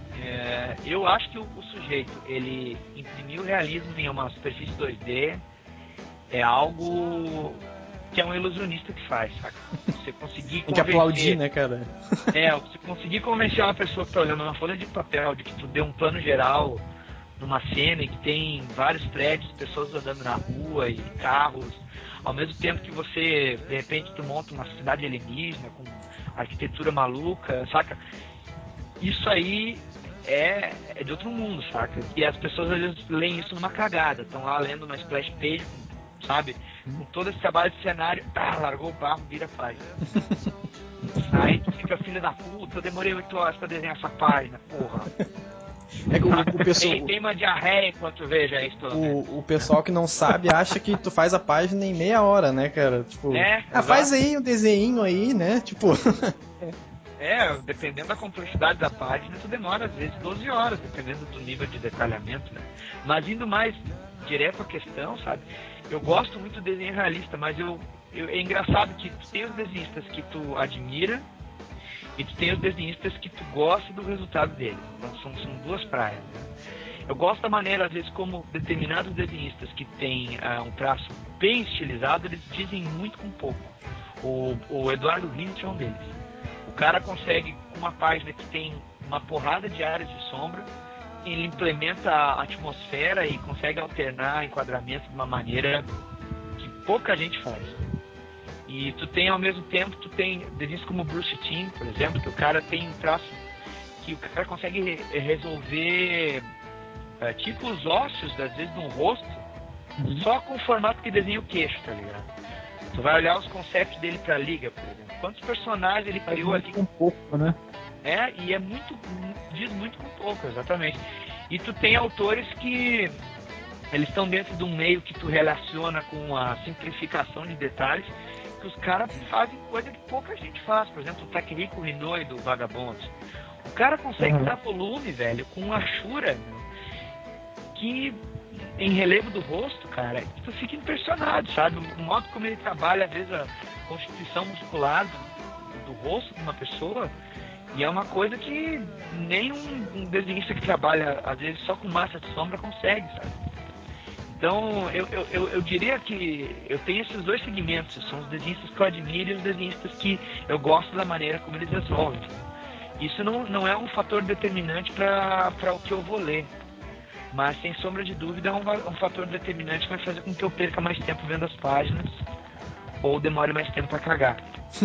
eu acho que o sujeito, ele imprimir o realismo em uma superfície 2D é algo que é um ilusionista que faz, saca? Você conseguir tem que aplaudir, né, cara? Você conseguir convencer uma pessoa que tá olhando uma folha de papel de que tu deu um plano geral numa cena e que tem vários prédios, pessoas andando na rua e carros, ao mesmo tempo que você, de repente, tu monta uma cidade alienígena com arquitetura maluca, saca? Isso aí é de outro mundo, saca? E as pessoas às vezes leem isso numa cagada, estão lá lendo uma splash page, sabe? Com todo esse trabalho de cenário, largou o barro, vira página. Aí tu fica, filha da puta, eu demorei 8 horas pra desenhar essa página, porra. O pessoal... Tem uma diarreia enquanto veja isso. O pessoal que não sabe acha que tu faz a página em meia hora, né, cara? Tipo, faz aí um desenho aí, né? Tipo... dependendo da complexidade da página, tu demora às vezes 12 horas, dependendo do nível de detalhamento, né? Mas indo mais direto à questão, sabe? Eu gosto muito do desenho realista, mas é engraçado que tu tem os desenhistas que tu admira e tu tem os desenhistas que tu gosta do resultado deles. Então, são duas praias, né? Eu gosto da maneira, às vezes, como determinados desenhistas que têm um traço bem estilizado, eles dizem muito com pouco. O Eduardo Vinicius é um deles. O cara consegue, com uma página que tem uma porrada de áreas de sombra, ele implementa a atmosfera e consegue alternar enquadramento de uma maneira que pouca gente faz. E tu tem, ao mesmo tempo, desenhos como Bruce Timm, por exemplo, que o cara tem um traço que o cara consegue resolver tipos ósseos, às vezes, de um rosto, só com o formato que desenha o queixo, tá ligado? Tu vai olhar os conceitos dele pra Liga, por exemplo. Quantos personagens ele criou ali? Com pouco, né? E diz muito com pouco, exatamente. E tu tem autores que eles estão dentro de um meio que tu relaciona com a simplificação de detalhes, que os caras fazem coisa que pouca gente faz. Por exemplo, o Takehiko Inoue do Vagabonds. O cara consegue dar volume, velho, com uma achura que em relevo do rosto, cara, tu fica impressionado, sabe? O modo como ele trabalha, às vezes, a constituição muscular do rosto de uma pessoa, e é uma coisa que nem um desenhista que trabalha, às vezes, só com massa de sombra consegue, sabe? Então, eu diria que eu tenho esses dois segmentos. São os desenhistas que eu admiro e os desenhistas que eu gosto da maneira como eles resolvem. Isso não é um fator determinante para o que eu vou ler. Mas, sem sombra de dúvida, é um fator determinante que vai fazer com que eu perca mais tempo vendo as páginas ou demore mais tempo para cagar.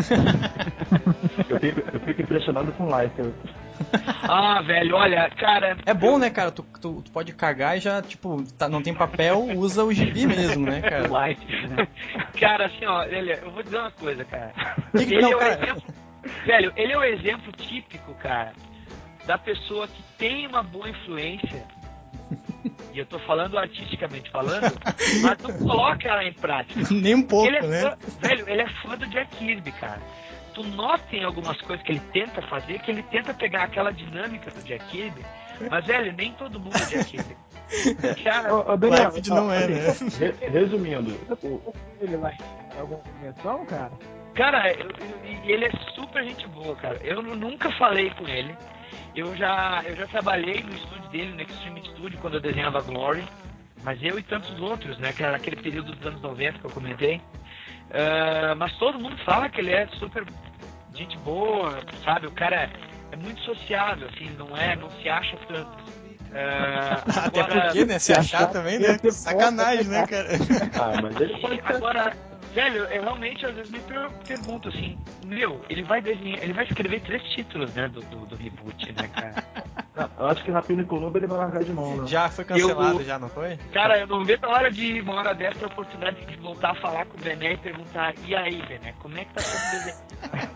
Eu fico impressionado com o Light. Ah, velho, olha, cara... É bom, né, cara? Tu pode cagar e já, tipo, não tem papel, usa o gibi mesmo, né, cara? Light. Cara, assim, ó, eu vou dizer uma coisa, cara. Velho, ele é o exemplo típico, cara, da pessoa que tem uma boa influência, e eu tô falando artisticamente falando, mas não coloca ela em prática. Nem um pouco, ele né? Velho, ele é fã do Jack Kirby, cara. Tu nota em algumas coisas que ele tenta fazer, que ele tenta pegar aquela dinâmica do Jack Kirby, mas, velho, nem todo mundo é Jack Kirby. Cara, Daniel, não é, né? Resumindo, ele lá em alguma convenção, cara? cara, ele é super gente boa, cara. Eu nunca falei com ele. Eu já trabalhei no estúdio dele, no Extreme Studio, quando eu desenhava Glory. Mas eu e tantos outros, né? Que era naquele período dos anos 90 que eu comentei. Mas todo mundo fala que ele é super gente boa, sabe? O cara é muito sociável, assim, não se acha tanto. Até Agora, porque, né? Se achar também, né? Sacanagem, né, cara? mas ele pode ser... Agora, velho, eu realmente às vezes me pergunto assim, ele vai escrever 3 títulos, né, do reboot, né, cara? Eu acho que Rapina e Columbo ele vai largar de mão, né? Já foi cancelado, já, não foi? Cara, eu não vejo a hora de uma hora dessa a oportunidade de voltar a falar com o Bené e perguntar, e aí, Bené, como é que tá sendo desenho?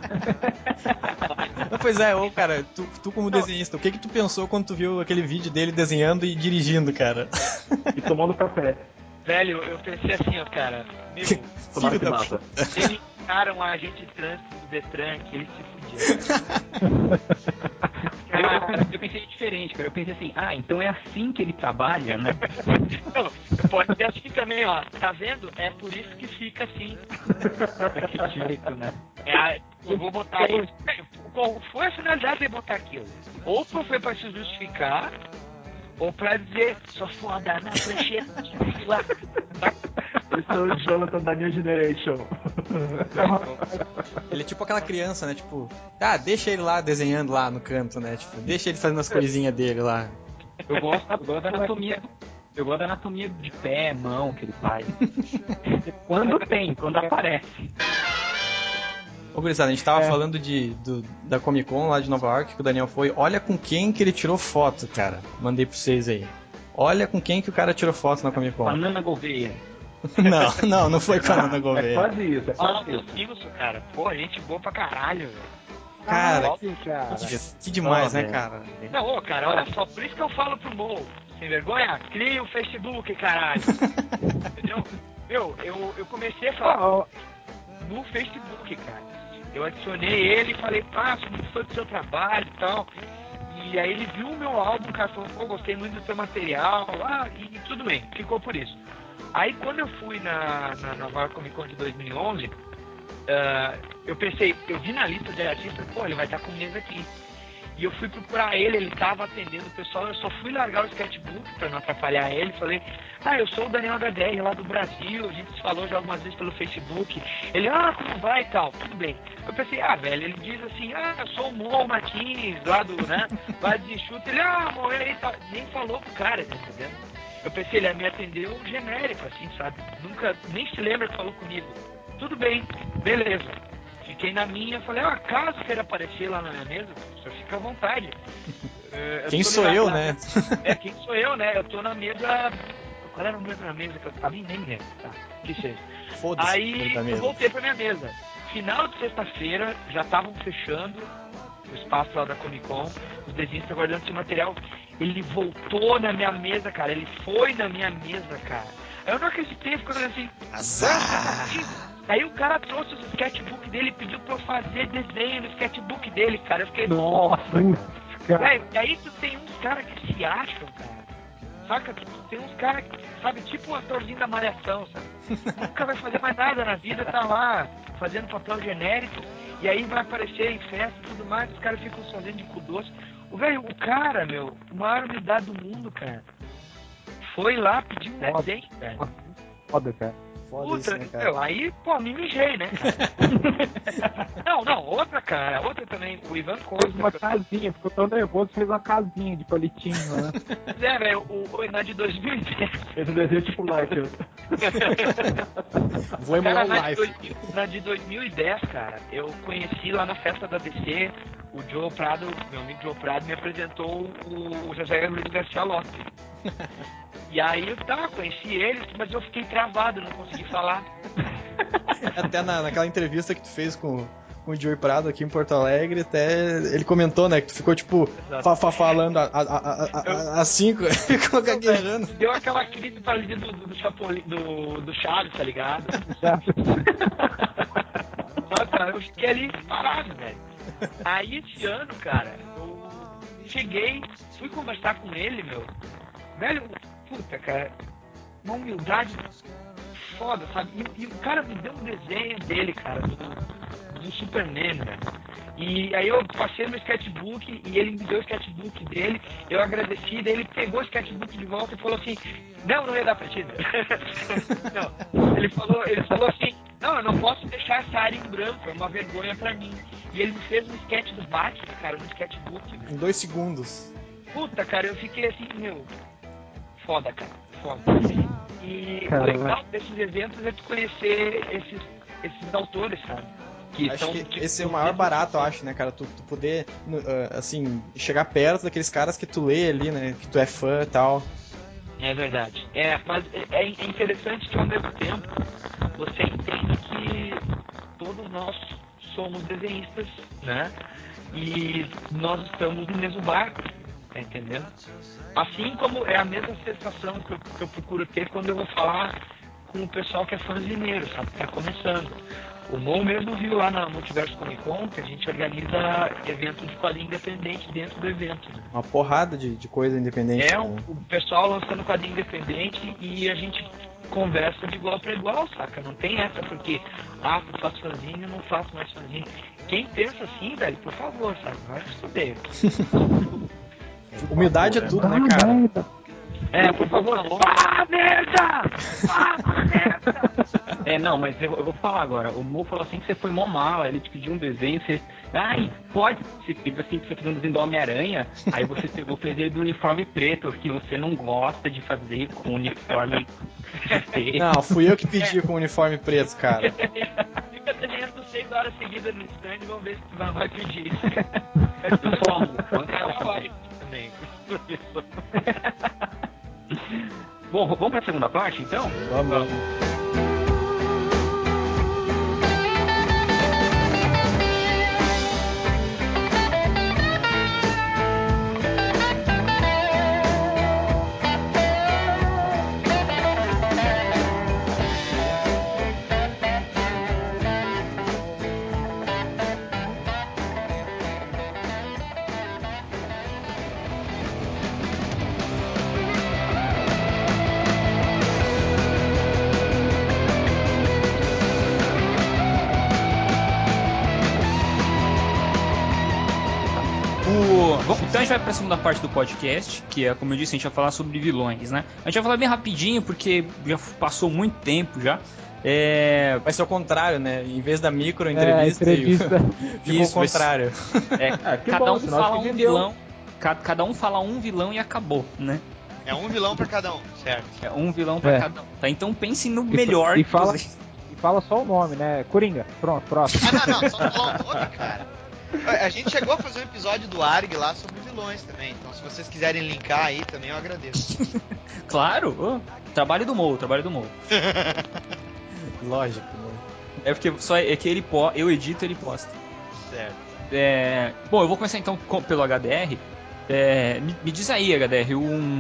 Pois é, cara, tu como desenhista, o que tu pensou quando tu viu aquele vídeo dele desenhando e dirigindo, cara? E tomando café. Velho, eu pensei assim, ó, cara, meu, Tomara que mata. eles ficaram um agente de trânsito do Detran que ele se fudia. Eu pensei diferente, cara. Eu pensei assim, então é assim que ele trabalha, né? Não, pode ser assim também, ó. Tá vendo? É por isso que fica assim. Daquele jeito, né? Eu vou botar isso. Qual foi a finalidade de botar aquilo? Ou foi pra se justificar, ou pra dizer, sou foda na prancheta. Esse é o Jonathan da New Generation. Ele é tipo aquela criança, né? Tipo, deixa ele lá desenhando lá no canto, né? Tipo, deixa ele fazendo as coisinhas dele lá. Eu gosto da anatomia. Eu gosto da anatomia de pé, mão que ele faz. Quando aparece. Ô, gurizada, a gente tava falando da Comic Con lá de Nova York, que o Daniel foi. Olha com quem que ele tirou foto, cara. Mandei pra vocês aí. Olha com quem que o cara tirou foto na Comic Con. Com a Nana Gouveia. Não foi com a Nana Gouveia. É quase isso, Isso, cara. Pô, gente boa pra caralho, velho. Cara, que demais, né, velho. cara? Não, cara, olha só, por isso que eu falo pro Mo, sem vergonha, cria o Facebook, caralho. Entendeu? Eu comecei a falar no Facebook, cara. Eu adicionei ele e falei, sou muito fã do seu trabalho e tal. E aí ele viu o meu álbum, cara, falou, gostei muito do seu material, e tudo bem, ficou por isso. Aí quando eu fui na Nova York Comic Con de 2011, eu pensei, eu vi na lista de artistas, ele vai estar com mesa aqui. E eu fui procurar ele tava atendendo o pessoal, eu só fui largar o sketchbook pra não atrapalhar ele, falei, eu sou o Daniel HDR lá do Brasil, a gente se falou já algumas vezes pelo Facebook. Ele, como vai e tal, tudo bem. Eu pensei, velho, ele diz assim, eu sou o Mo Martins, lá do, né, lá de Enxuto. Ele, Mo, aí tá, nem falou pro cara, tá entendendo? Eu pensei, ele me atendeu genérico, assim, sabe? Nunca, nem se lembra que falou comigo. Tudo bem, beleza. Fiquei na minha, falei, caso queira aparecer lá na minha mesa, só fica à vontade. Quem sou eu, né? Quem sou eu, né? Eu tô na mesa... Qual era o número da mesa que eu tava? Nem lembro. Tá, que seja. Foda-se. Aí eu voltei pra minha mesa. Final de sexta-feira, já estavam fechando o espaço lá da Comic Con, os desenhos guardando esse material. Ele voltou na minha mesa, cara. Ele foi na minha mesa, cara. Aí eu não acreditei, ficou assim... Azar! Aí o cara trouxe os sketchbook dele e pediu pra eu fazer desenho no sketchbook dele, cara. Eu fiquei... Nossa, cara. E aí tu tem uns caras que se acham, cara. Saca? Tem uns caras que, sabe, tipo um atorzinho da Malhação, sabe? Nunca vai fazer mais nada na vida, tá lá fazendo papel genérico, e aí vai aparecer em festa e tudo mais, os caras ficam fazendo de cu doce. O cara, a maior humildade do mundo, cara. foi lá pedir um desenho, velho. Foda, cara. Foda isso, Puta, né, cara? aí, pô, me mijei, né, cara? Não, outra, cara. Outra também, o Ivan Fez Costa. uma casinha, ficou tão nervoso, fez uma casinha de palitinho, né? Velho, na de 2010. Esse desenho é tipo light. Vou emular Cara, o live. na de 2010, cara, eu conheci lá na festa da DC, o Joe Prado, meu amigo Joe Prado, me apresentou o José Luiz Garcia Lopes. E aí eu conheci ele, mas eu fiquei travado, não consegui falar. Até naquela entrevista que tu fez com o Joey Prado aqui em Porto Alegre, até ele comentou, né, que tu ficou tipo falando assim, ficou gaguejando. Deu aquela crise parecida do Chapolin, do Chaves, tá ligado? Nossa, eu fiquei ali parado, velho. Aí esse ano, cara, eu cheguei, fui conversar com ele, meu. Velho, puta, cara, uma humildade foda, sabe? E o cara me deu um desenho dele, cara, do Superman, velho. E aí eu passei no sketchbook e ele me deu o sketchbook dele, eu agradeci, daí ele pegou o sketchbook de volta e falou assim, não ia dar pra ti. Não, ele falou assim, não, eu não posso deixar essa área em branco, é uma vergonha pra mim. E ele me fez um sketch do Batman, cara, no sketchbook. Em 2 segundos. Puta, cara, eu fiquei assim, meu, foda, cara, foda. E o legal desses eventos é tu conhecer esses autores, sabe? Acho que esse é o maior barato, eu acho, né, cara? Tu poder, assim, chegar perto daqueles caras que tu lê ali, né? Que tu é fã e tal. É verdade. Mas é interessante que ao mesmo tempo você entende que todos nós somos desenhistas, né? E nós estamos no mesmo barco, tá entendendo? Assim como é a mesma sensação que eu procuro ter quando eu vou falar com o pessoal que é fanzineiro, sabe? Que tá começando. O Mo mesmo viu lá na Multiverso Comic Con que a gente organiza evento de quadrinho independente dentro do evento. Né? Uma porrada de coisa independente. O pessoal lançando quadrinho independente e a gente conversa de igual para igual, saca? Não tem essa porque, tu faz fanzinho, eu não faço mais fanzinho. Quem pensa assim, velho, por favor, sabe? Vai estudar. Humildade é tudo, né, cara? Por favor, merda! Merda! Não, mas eu vou falar agora. O Mo falou assim que você foi mó mala, ele te pediu um desenho, você. Pode. Você pediu assim que você fez um desenho do Homem-Aranha, aí você pegou, fez ele do uniforme preto, que você não gosta de fazer com uniforme preto. Não, fui eu que pedi com o uniforme preto, cara. Fica desenhando 6 horas seguidas no stand e vamos ver se tu vai pedir. Também. Bom, vamos para a segunda parte, então? Vamos. Então a gente vai para a segunda parte do podcast, que é, como eu disse, a gente vai falar sobre vilões, né? A gente vai falar bem rapidinho, porque já passou muito tempo já. Vai ser o contrário, né? Em vez da micro entrevista, ficou o contrário. Cada um fala um vilão. Cada um fala um vilão e acabou, né? É um vilão pra cada um, certo? É um vilão pra cada um. Tá? Então pense no melhor. E fala só o nome, né? Coringa. Pronto, próximo. Não, só falar o nome, cara. A gente chegou a fazer um episódio do ARG lá sobre vilões também, então se vocês quiserem linkar aí também eu agradeço. Claro! Trabalho do Mo. Lógico, né? É porque que eu edito e ele posta. Certo. Bom, eu vou começar então pelo HDR. Me diz aí, HDR,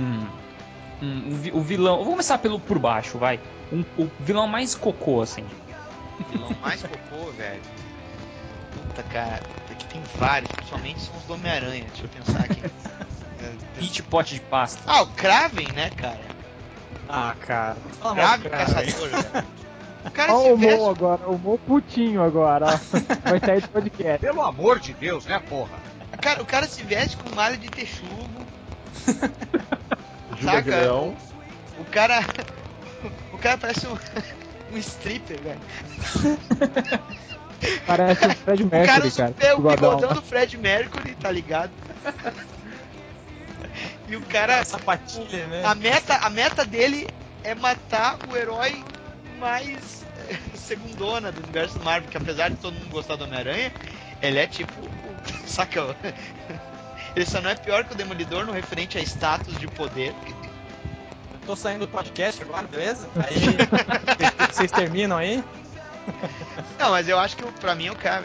o vilão. Eu vou começar por baixo, vai. O vilão mais cocô, assim. Vilão mais cocô, velho. Puta, cara. Aqui tem vários, principalmente são os do Homem-Aranha. Deixa eu pensar aqui. Pit pote de pasta. O Kraven, né, cara? Cara. Kraven, caçador, velho. O cara Olha se o veste... Mo agora, o Mo putinho agora, ó. Vai sair do podcast. Pelo amor de Deus, né, porra? O cara se veste com malha de texugo. Juba de leão. O cara parece um stripper, velho. Parece o Fred O cara Mercury, usa cara. o bigodão do Fred Mercury, tá ligado? E o cara... Sapatilha, né? A meta dele é matar o herói mais segundona do universo Marvel, que apesar de todo mundo gostar do Homem-Aranha, ele é tipo... Saca? Ele só não é pior que o Demolidor no referente a status de poder. Tô saindo do podcast agora, beleza? Aí vocês terminam aí? Não, mas eu acho que pra mim é o Kevin.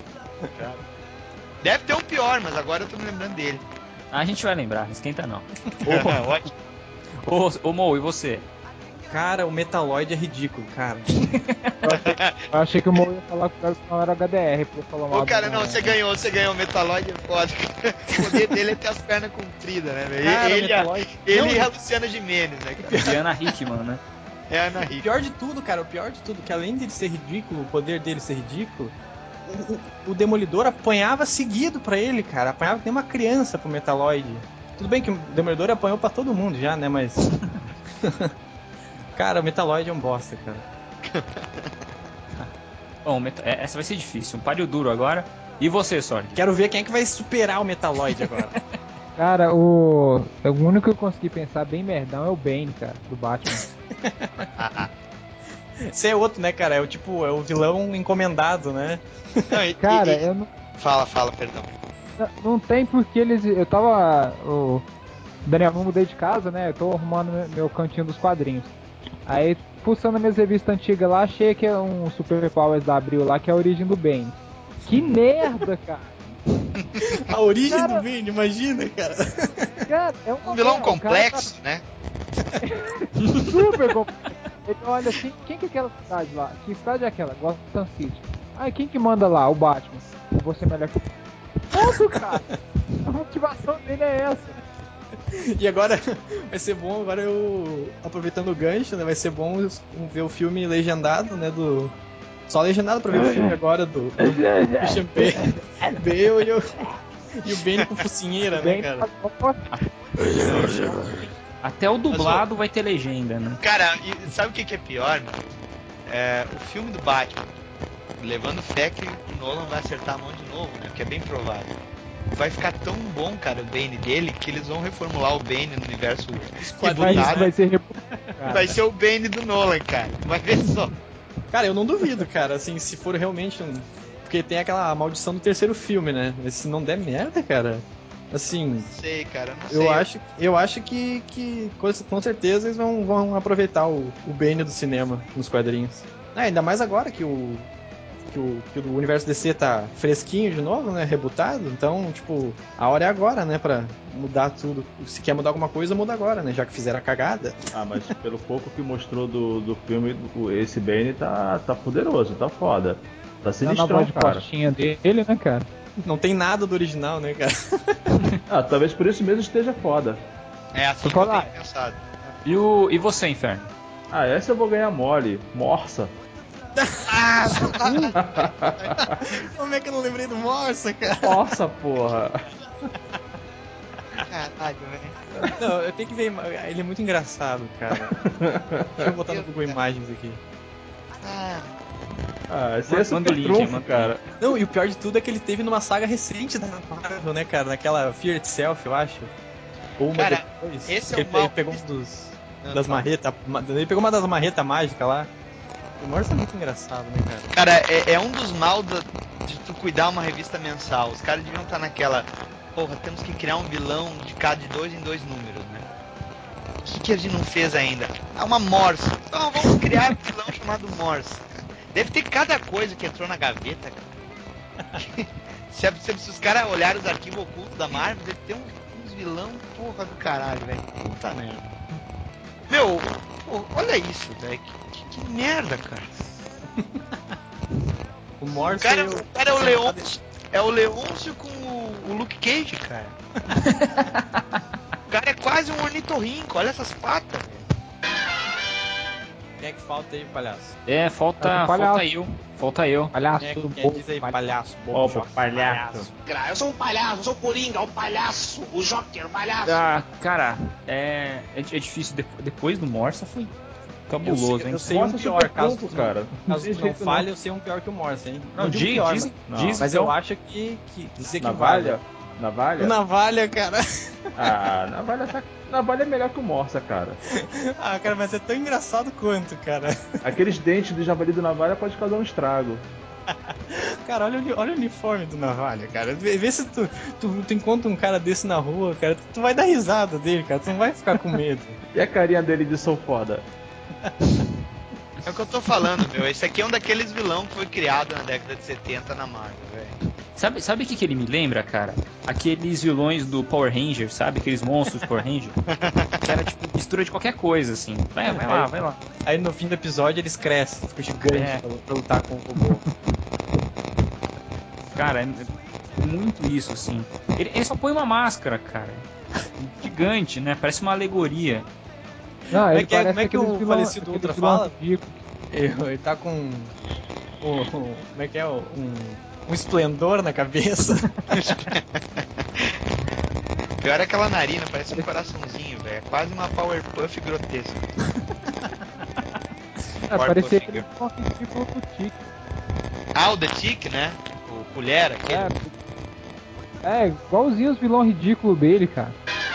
Deve ter um pior, mas agora eu tô me lembrando dele. A gente vai lembrar, não esquenta não. Ótimo. Ô Mo, e você? Cara, o Metaloid é ridículo, cara. Eu achei que o Mo ia falar que o Gabriel não era HDR, porque falou mal. Ô, cara, não, você ganhou o Metaloid, é foda. O poder dele é ter as pernas compridas, né, velho? Cara, Ele não, e a Luciana Gimenez, né, cara? E Ana Hickman, né? É a Ana O Hickman. pior de tudo, cara, que além dele ser ridículo, o poder dele ser ridículo, o Demolidor apanhava seguido pra ele, cara. Apanhava que nem uma criança pro Metaloid. Tudo bem que o Demolidor apanhou pra todo mundo já, né, mas... Cara, o Metaloid é um bosta, cara. Bom, essa vai ser difícil. Um páreo duro agora. E você, Sorg? Quero ver quem é que vai superar o Metaloid agora. Cara, o único que eu consegui pensar bem merdão é o Bane, cara, do Batman. Esse é outro, né, cara? É o vilão encomendado, né? Cara, eu não... Fala, perdão. Não tem porque eles... Eu tava... Daniel, eu mudei de casa, né? Eu tô arrumando meu cantinho dos quadrinhos. Aí, fuçando minhas revistas antigas lá, achei que é um Super Powers da Abril lá, que é a origem do Bane. Que merda, cara! A origem do Bane, imagina, cara. Cara, é uma Um vilão merda, complexo, né? Super complexo. Ele olha assim, quem que é aquela cidade lá? Que cidade é aquela? Gotham City. Ah, quem que manda lá? O Batman. Eu vou ser melhor que o... Ponto, cara! A motivação dele é essa. E agora vai ser bom, aproveitando o gancho, né? Vai ser bom ver o filme legendado, né? Só legendado pra ver o filme agora do Christian Bale e o Bane com focinheira, né, cara? Até o dublado vai ter legenda, né? Cara, e sabe o que é pior, mano? O filme do Batman, levando fé que o Nolan vai acertar a mão de novo, né? Que é bem provável. Vai ficar tão bom, cara, o Bane dele, que eles vão reformular o Bane no universo rebutado. Vai ser o Bane do Nolan, cara. Vai ver só. Cara, eu não duvido, cara, assim, se for realmente porque tem aquela maldição do terceiro filme, né? Mas se não der merda, cara, assim... Não sei, cara, não sei. Eu acho que com certeza eles vão aproveitar o Bane do cinema nos quadrinhos. Ainda mais agora que o universo DC tá fresquinho de novo, né? Rebutado. Então, tipo, a hora é agora, né? Pra mudar tudo. Se quer mudar alguma coisa, muda agora, né? Já que fizeram a cagada. Ah, mas pelo pouco que mostrou do filme, esse Bane tá poderoso, tá foda. Tá sinistrão, cara. Costinha dele, né, cara? Não tem nada do original, né, cara? Talvez por isso mesmo esteja foda. É assim que eu tenho pensado. E você, Inferno? Essa eu vou ganhar mole. Morsa. Como é que eu não lembrei do Morsa, cara? Morsa, porra. Caralho, velho. Não, eu tenho que ver. Ele é muito engraçado, cara. Deixa eu botar no Google Imagens aqui. Esse é super trunfo, cara. Não, e o pior de tudo é que ele teve numa saga recente da Marvel, né, cara? Naquela Fear Itself, eu acho. Ou uma cara, depois. Esse ele pegou um das marretas. Ele pegou uma das marretas mágicas lá. O Morse é muito engraçado, né, cara? Cara, é um dos mal de tu cuidar uma revista mensal. Os caras deviam estar naquela... Porra, temos que criar um vilão de 2 em 2 números, né? O que a gente não fez ainda? Uma Morse. Então vamos criar um vilão chamado Morse. Deve ter cada coisa que entrou na gaveta, cara. se os caras olharem os arquivos ocultos da Marvel, deve ter uns vilão, porra do caralho, velho. Puta merda. Meu, olha isso, velho. Que merda, cara. O Morse o cara é o Leôncio. É o Leôncio com o Luke Cage, cara. O cara é quase um ornitorrinco. Olha essas patas, velho. Quem é que falta aí, palhaço? Falta eu. Palhaço, Quem diz aí, palhaço? Bobo, Opa, palhaço. Eu sou um palhaço, eu sou o Coringa, o palhaço, o Joker, o palhaço. Cara, é difícil. Depois do Morsa foi cabuloso, hein? Eu sei um Morsa pior, super caso trunfo, tu cara. caso tu não jeito não. falhe, eu sei um pior que o Morsa, hein? Não, digo diz, pior, diz, mas, diz, mas então. eu acho que dizer que Navalha? vale. Navalha? O Navalha, cara. Ah, Navalha é melhor que o Morsa, cara. Ah, cara, mas é tão engraçado quanto, cara. Aqueles dentes do javali do Navalha pode causar um estrago. Cara, olha o uniforme do Navalha, cara. Vê se tu encontra um cara desse na rua, cara. Tu vai dar risada dele, cara. Tu não vai ficar com medo. E a carinha dele de sou foda? É o que eu tô falando, meu. Esse aqui é um daqueles vilão que foi criado na década de 70 na Marvel, velho. Sabe o que ele me lembra, cara? Aqueles vilões do Power Ranger, sabe? Aqueles monstros do Power Ranger. Que era tipo mistura de qualquer coisa, assim. Vai lá. Aí no fim do episódio eles crescem, ficam gigantes pra lutar com o robô. Cara, é muito isso, assim. Ele só põe uma máscara, cara. Gigante, né? Parece uma alegoria. Não, Como ele é que aqueles o vilão- falecido aqueles Ultra vilão fala? ridículo. Ele tá com como é que é? Um esplendor na cabeça. Pior é aquela narina, parece um coraçãozinho, velho. É quase uma Powerpuff grotesca. Parecia aquele vilão ridículo do Tique. Ah, o The Tick, né? O colher, aquele. É, igualzinho os vilões ridículos dele, cara.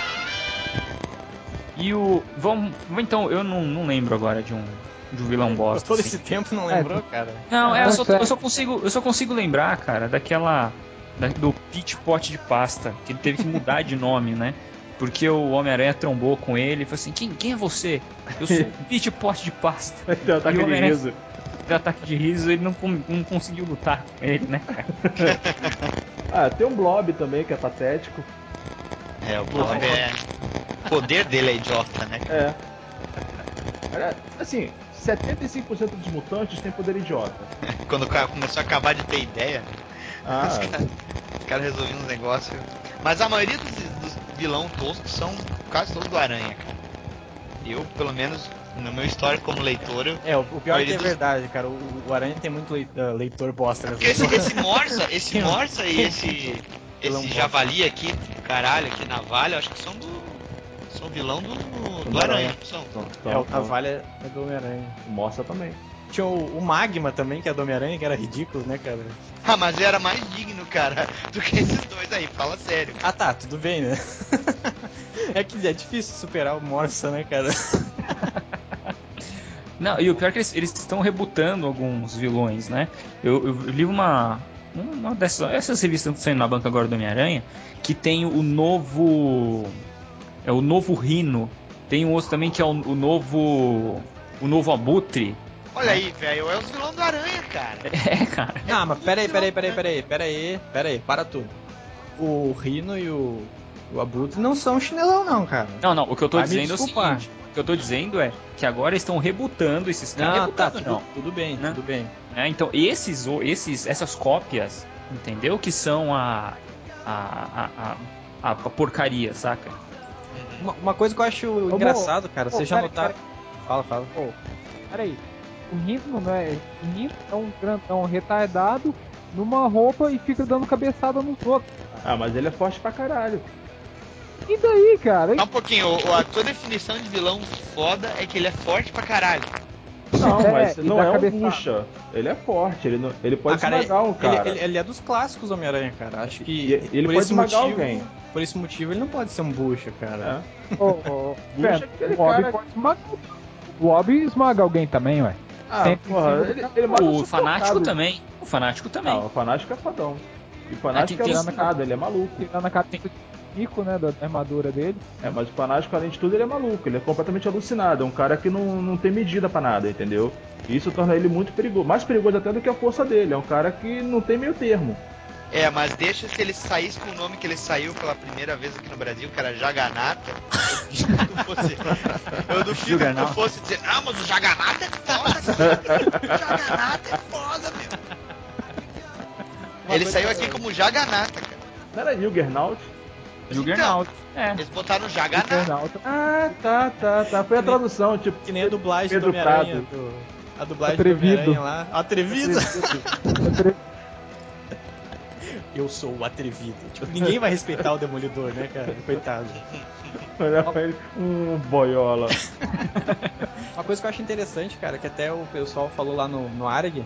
E o... Então, eu não lembro agora de um vilão bosta. Todo assim. esse tempo não lembrou, cara? Não, eu só consigo lembrar, cara, do Pit Pot de Pasta, que ele teve que mudar de nome, né? Porque o Homem-Aranha trombou com ele e falou assim, quem é você? Eu sou o Pit Pot de Pasta. Tem um ataque de riso. Deu ataque de riso, ele não conseguiu lutar com ele, né, cara? Tem um Blob também, que é patético. O Blob o poder dele é idiota, né? Olha, assim, 75% dos mutantes têm poder idiota. Quando o cara começou a acabar de ter ideia, os caras resolviam uns negócios. Mas a maioria dos vilão toscos são quase todos do Aranha, cara. Eu, pelo menos, no meu histórico como leitor... O pior é que é verdade, cara. O Aranha tem muito leitor bosta. Porque esse Morsa e esse Javali aqui, caralho, aqui Navalha, acho que são vilão do Aranha, não são? O Navalha é do Homem-Aranha. O Morsa também. Tinha o Magma também, que é do Homem-Aranha, que era ridículo, né, cara? Ah, mas era mais digno, cara, do que esses dois aí, fala sério. Ah, tá, tudo bem, né? É que é difícil superar o Morsa, né, cara? Não, e o pior é que eles estão rebutando alguns vilões, né? Eu li uma essas revistas que estão saindo na banca agora do Homem-Aranha, que tem o novo... o novo Rhino. Tem um outro também que é o novo Abutre. Olha aí, velho, é os vilões do Aranha, cara. Cara. Não, mas peraí, para tudo. O Rhino e o Abutre não são chinelão, não, cara. Não, o que eu tô dizendo é o seguinte. O que eu tô dizendo é que agora estão rebutando esses caras. Tudo bem. Então, essas cópias, entendeu? Que são a porcaria, saca? Uma coisa que eu acho engraçado, cara, vocês já notaram... Fala. Peraí, o Rino é um grandão retardado numa roupa e fica dando cabeçada nos outros. Mas ele é forte pra caralho. E daí, cara? Só um pouquinho, a tua definição de vilão foda é que ele é forte pra caralho. Não, mas não é um bucha. Ele é forte, ele pode esmagar um cara. Ele é dos clássicos Homem-Aranha, cara. Acho que ele pode esmagar alguém. Por esse motivo, ele não pode ser um bucha, cara. Bucha é aquele cara... pode esmagar. O Blob esmaga alguém também, ué. Ele mata o Fanático também. O Fanático também. O Fanático é fodão. E o Fanático é alucinado, ele é maluco. Tirando a cabeça de Nico, né, da armadura dele. Mas o Fanático, além de tudo, ele é maluco. Ele é completamente alucinado. É um cara que não tem medida pra nada, entendeu? E isso torna ele muito perigoso. Mais perigoso até do que a força dele. É um cara que não tem meio termo. Mas deixa se ele saísse com o nome que ele saiu pela primeira vez aqui no Brasil, que era Jaganata. Eu duvido que não fosse dizer, mas o Jaganata é foda, o Jaganata é foda, meu. Ele saiu aqui como Jaganata, cara. Não era Juggernaut? Juggernaut. Eles botaram Jaggernaut. Juggernaut. Ah, tá. Foi a tradução, tipo. Que nem a dublagem do educado. Homem-Aranha. A dublagem Atrevido. do Homem-Aranha lá. Atrevido? Eu sou o atrevido. Tipo, ninguém vai respeitar o Demolidor, né, cara? Coitado. Olha pra ele, boiola. Uma coisa que eu acho interessante, cara, que até o pessoal falou lá no ARG,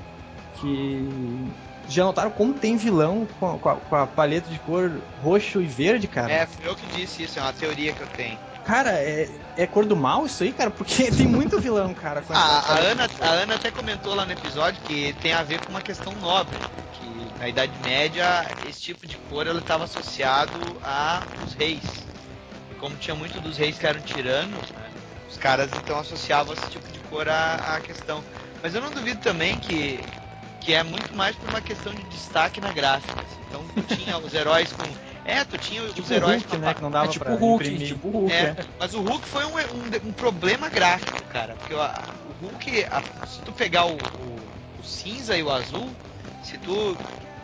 que já notaram como tem vilão com a paleta de cor roxo e verde, cara? Fui eu que disse isso, é uma teoria que eu tenho. Cara, é cor do mal isso aí, cara? Porque tem muito vilão, cara. Com A Ana até comentou lá no episódio que tem a ver com uma questão nobre, que na Idade Média esse tipo de cor ela estava associado aos reis. E como tinha muito dos reis que eram tiranos, né, os caras então associavam esse tipo de cor à questão. Mas eu não duvido também que é muito mais por uma questão de destaque na gráfica. Então tu tinha os heróis com... tu tinha tipo os heróis Hulk, com né? Que não dava tipo pra Hulk, imprimir. tipo Hulk, Mas o Hulk foi um problema gráfico, cara. Porque o Hulk, se tu pegar o cinza e o azul, se tu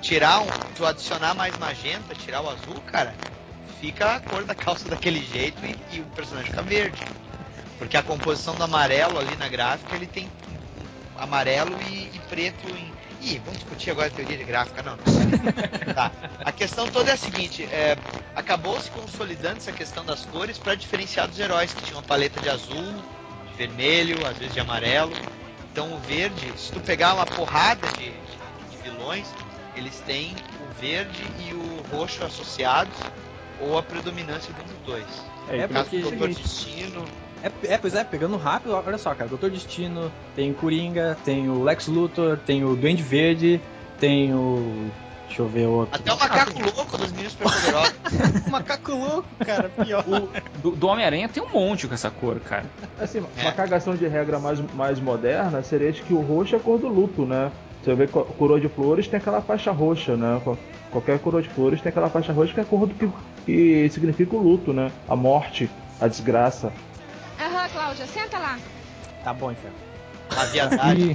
tu adicionar mais magenta, tirar o azul, cara, fica a cor da calça daquele jeito e o personagem fica verde. Porque a composição do amarelo ali na gráfica, ele tem amarelo e preto em... vamos discutir agora a teoria de gráfica, não. Tá. A questão toda é a seguinte, acabou se consolidando essa questão das cores para diferenciar dos heróis, que tinham uma paleta de azul, de vermelho, às vezes de amarelo. Então o verde, se tu pegar uma porrada de vilões, eles têm o verde e o roxo associados, ou a predominância de um dos dois. É No caso porque- do Doutor Destino... Pois é, pegando rápido, olha só, cara, Doutor Destino, tem o Coringa, tem o Lex Luthor, tem o Duende Verde, tem o... Deixa eu ver outro. Até o Macaco Louco dos Meninos Superpoderosos. O Macaco Louco, cara, pior. Do Homem-Aranha tem um monte com essa cor, cara. Assim, uma cagação de regra mais moderna seria de que o roxo é a cor do luto, né? Você vê que a coroa de flores tem aquela faixa roxa, né? Qualquer coroa de flores tem aquela faixa roxa que é a cor que significa o luto, né? A morte, a desgraça. Aham, Cláudia, senta lá. Tá bom, então. A viadagem.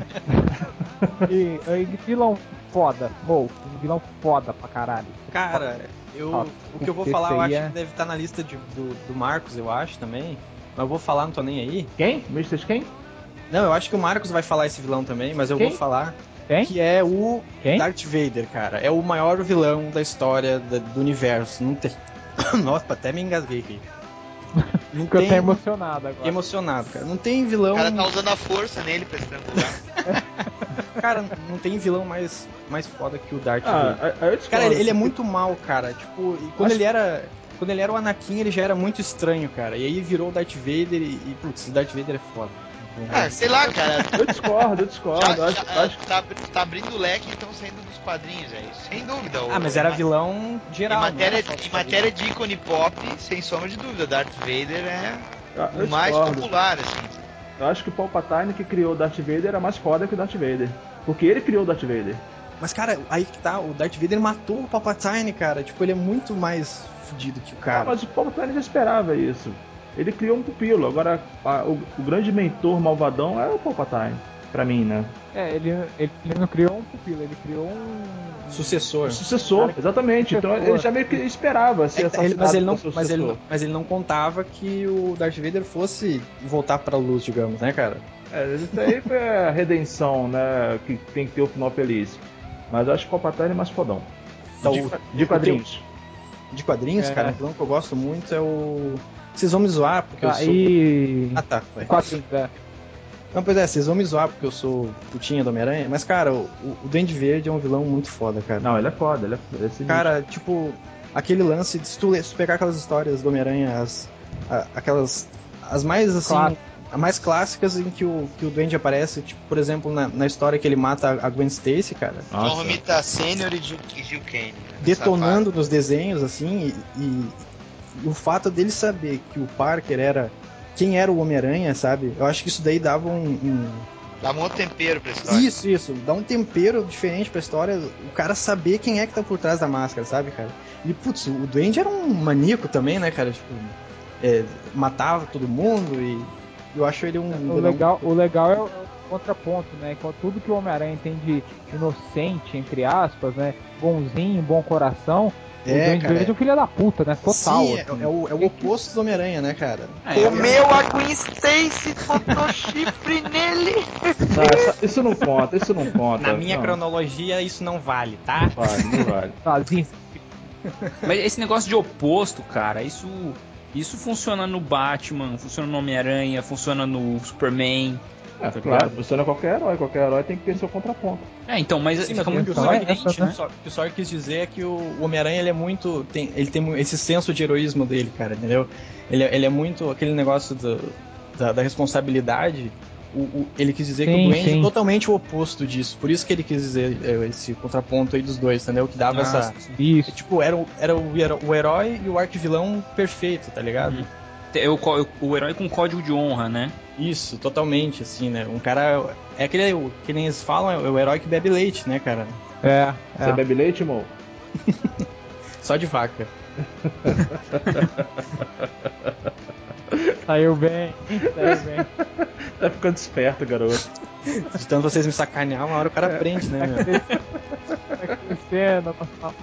E vilão foda. Vilão foda pra caralho. Cara, o que eu vou falar, eu acho que deve estar na lista do Marcos, eu acho, também. Mas eu vou falar, não tô nem aí. Quem? Mr. Quem? Não, eu acho que o Marcos vai falar esse vilão também, mas eu Quem? vou falar Quem? que é o Quem? Darth Vader, cara. É o maior vilão da história do universo. Não tem... Nossa, até me engasguei aqui. Nunca tá emocionado agora. Emocionado, cara. Não tem vilão... O cara tá usando a força nele pra estrangular. Cara, não tem vilão mais foda que o Darth Vader. Cara, ele é muito mal, cara. Tipo, e quando ele era o Anakin, ele já era muito estranho, cara. E aí virou o Darth Vader e putz, o Darth Vader é foda. Sei lá, cara. Eu discordo. Tá abrindo o leque e estão saindo dos quadrinhos, é isso. Sem dúvida. Mas era vilão geral. Em matéria de ícone pop, sem sombra de dúvida, Darth Vader é o mais popular, assim. Eu acho que o Palpatine que criou o Darth Vader era mais foda que o Darth Vader. Porque ele criou o Darth Vader. Mas, cara, aí que tá, o Darth Vader matou o Palpatine, cara. Tipo, ele é muito mais fodido que o cara. Mas o Palpatine já esperava isso. Ele criou um pupilo. Agora, o grande mentor malvadão é o Palpatine. Pra mim, né? Ele não criou um pupilo, ele criou um... Sucessor. Sucessor, exatamente. Então ele já meio que esperava ser assassinado mas ele não contava que o Darth Vader fosse voltar pra luz, digamos, né, cara? Isso aí foi a redenção, né? Que tem que ter o final feliz. Mas eu acho que o Palpatine é mais fodão. Então, de quadrinhos. De quadrinhos, cara, um vilão que eu gosto muito é o... Vocês vão me zoar porque eu sou... Ah, tá. Quadrinhos, Não, pois é, vocês vão me zoar porque eu sou putinha do Homem-Aranha, mas, cara, o Duende Verde é um vilão muito foda, cara. Não, ele é foda, ele é cara, tipo, aquele lance de se tu pegar aquelas histórias do Homem-Aranha, as mais, assim, as mais clássicas em que o Duende aparece, tipo, por exemplo, na história que ele mata a Gwen Stacy, cara. John Romita Sr. e Gil Kane. Detonando nos desenhos, assim, e o fato dele saber que o Parker era... Quem era o Homem-Aranha, sabe? Eu acho que isso daí dava Dava um outro tempero pra história. Isso. Dá um tempero diferente pra história. O cara saber quem é que tá por trás da máscara, sabe, cara? E, putz, o Duende era um maníaco também, né, cara? Tipo, matava todo mundo e eu acho ele um... O legal contraponto, né? Com tudo que o Homem-Aranha tem de inocente, entre aspas, né? Bonzinho, bom coração. O Duende Verde é um filho da puta, né? Total. Sim, assim. é o oposto do Homem-Aranha, né, cara? Comeu a Gwen Stacy, botou chifre nele. Não, isso não conta, isso não conta. Na minha cronologia, isso não vale, tá? Não vale. Mas esse negócio de oposto, cara, isso funciona no Batman, funciona no Homem-Aranha, funciona no Superman. Tá claro, funciona qualquer herói tem que ter seu contraponto. Então, mas sim, fica muito evidente, né? O que o Sawyer quis dizer é que o Homem-Aranha, ele é muito... ele tem esse senso de heroísmo dele, cara, entendeu? Ele é muito aquele negócio da responsabilidade. Ele quis dizer que o Duende é totalmente o oposto disso. Por isso que ele quis dizer esse contraponto aí dos dois, entendeu? Que dava essa... Isso. Tipo, era o herói e o arquivilão perfeito, tá ligado? O herói com código de honra, né? Isso, totalmente, assim, né? Um cara... É aquele, que nem eles falam, é o herói que bebe leite, né, cara? Você bebe leite, Mo? Só de vaca. Saiu bem. Tá ficando esperto, garoto. De tanto vocês me sacanear, uma hora o cara aprende, né, meu? Tá crescendo,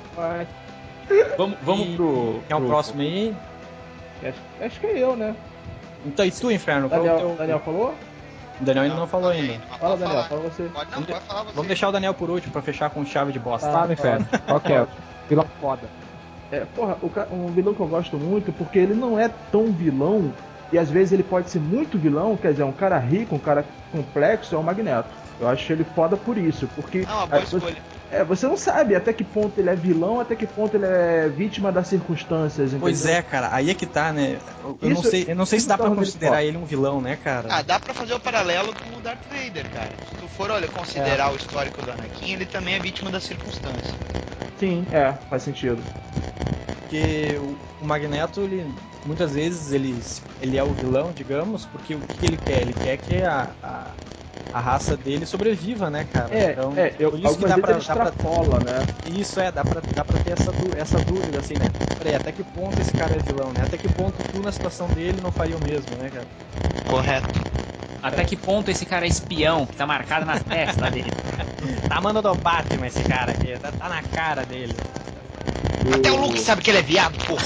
Vamos pro... Quem é o próximo aí? Acho que é eu, né? Então, e tu, Inferno? Daniel falou? O Daniel ainda não falou ainda. Fala, Daniel, fala você. Pode falar você. Vamos deixar o Daniel por último pra fechar com chave de bosta. Fala, Inferno. Qual que é? Vilão foda. Um vilão que eu gosto muito, porque ele não é tão vilão, e às vezes ele pode ser muito vilão, quer dizer, um cara rico, um cara complexo, é o Magneto. Eu acho ele foda por isso, porque... uma boa escolha. Você não sabe até que ponto ele é vilão, até que ponto ele é vítima das circunstâncias, entendeu? Pois é, cara, aí é que tá, né? Eu não sei se dá pra considerar ele um vilão, né, cara? Dá pra fazer o paralelo com o Darth Vader, cara. Se tu for, considerar o histórico do Anakin, ele também é vítima das circunstâncias. Sim, faz sentido. Porque o Magneto, muitas vezes ele é o vilão, digamos, porque o que ele quer? Ele quer que a raça dele sobreviva, né, cara? Por isso que dá pra extrapola, né? Isso dá pra ter essa dúvida, assim, né? Peraí, até que ponto esse cara é vilão, né? Até que ponto tu, na situação dele, não faria o mesmo, né, cara? Correto. Até que ponto esse cara é espião, que tá marcado na testa dele? Tá mandando o Batman esse cara aqui, tá na cara dele. Até o Luke sabe que ele é viado, porra.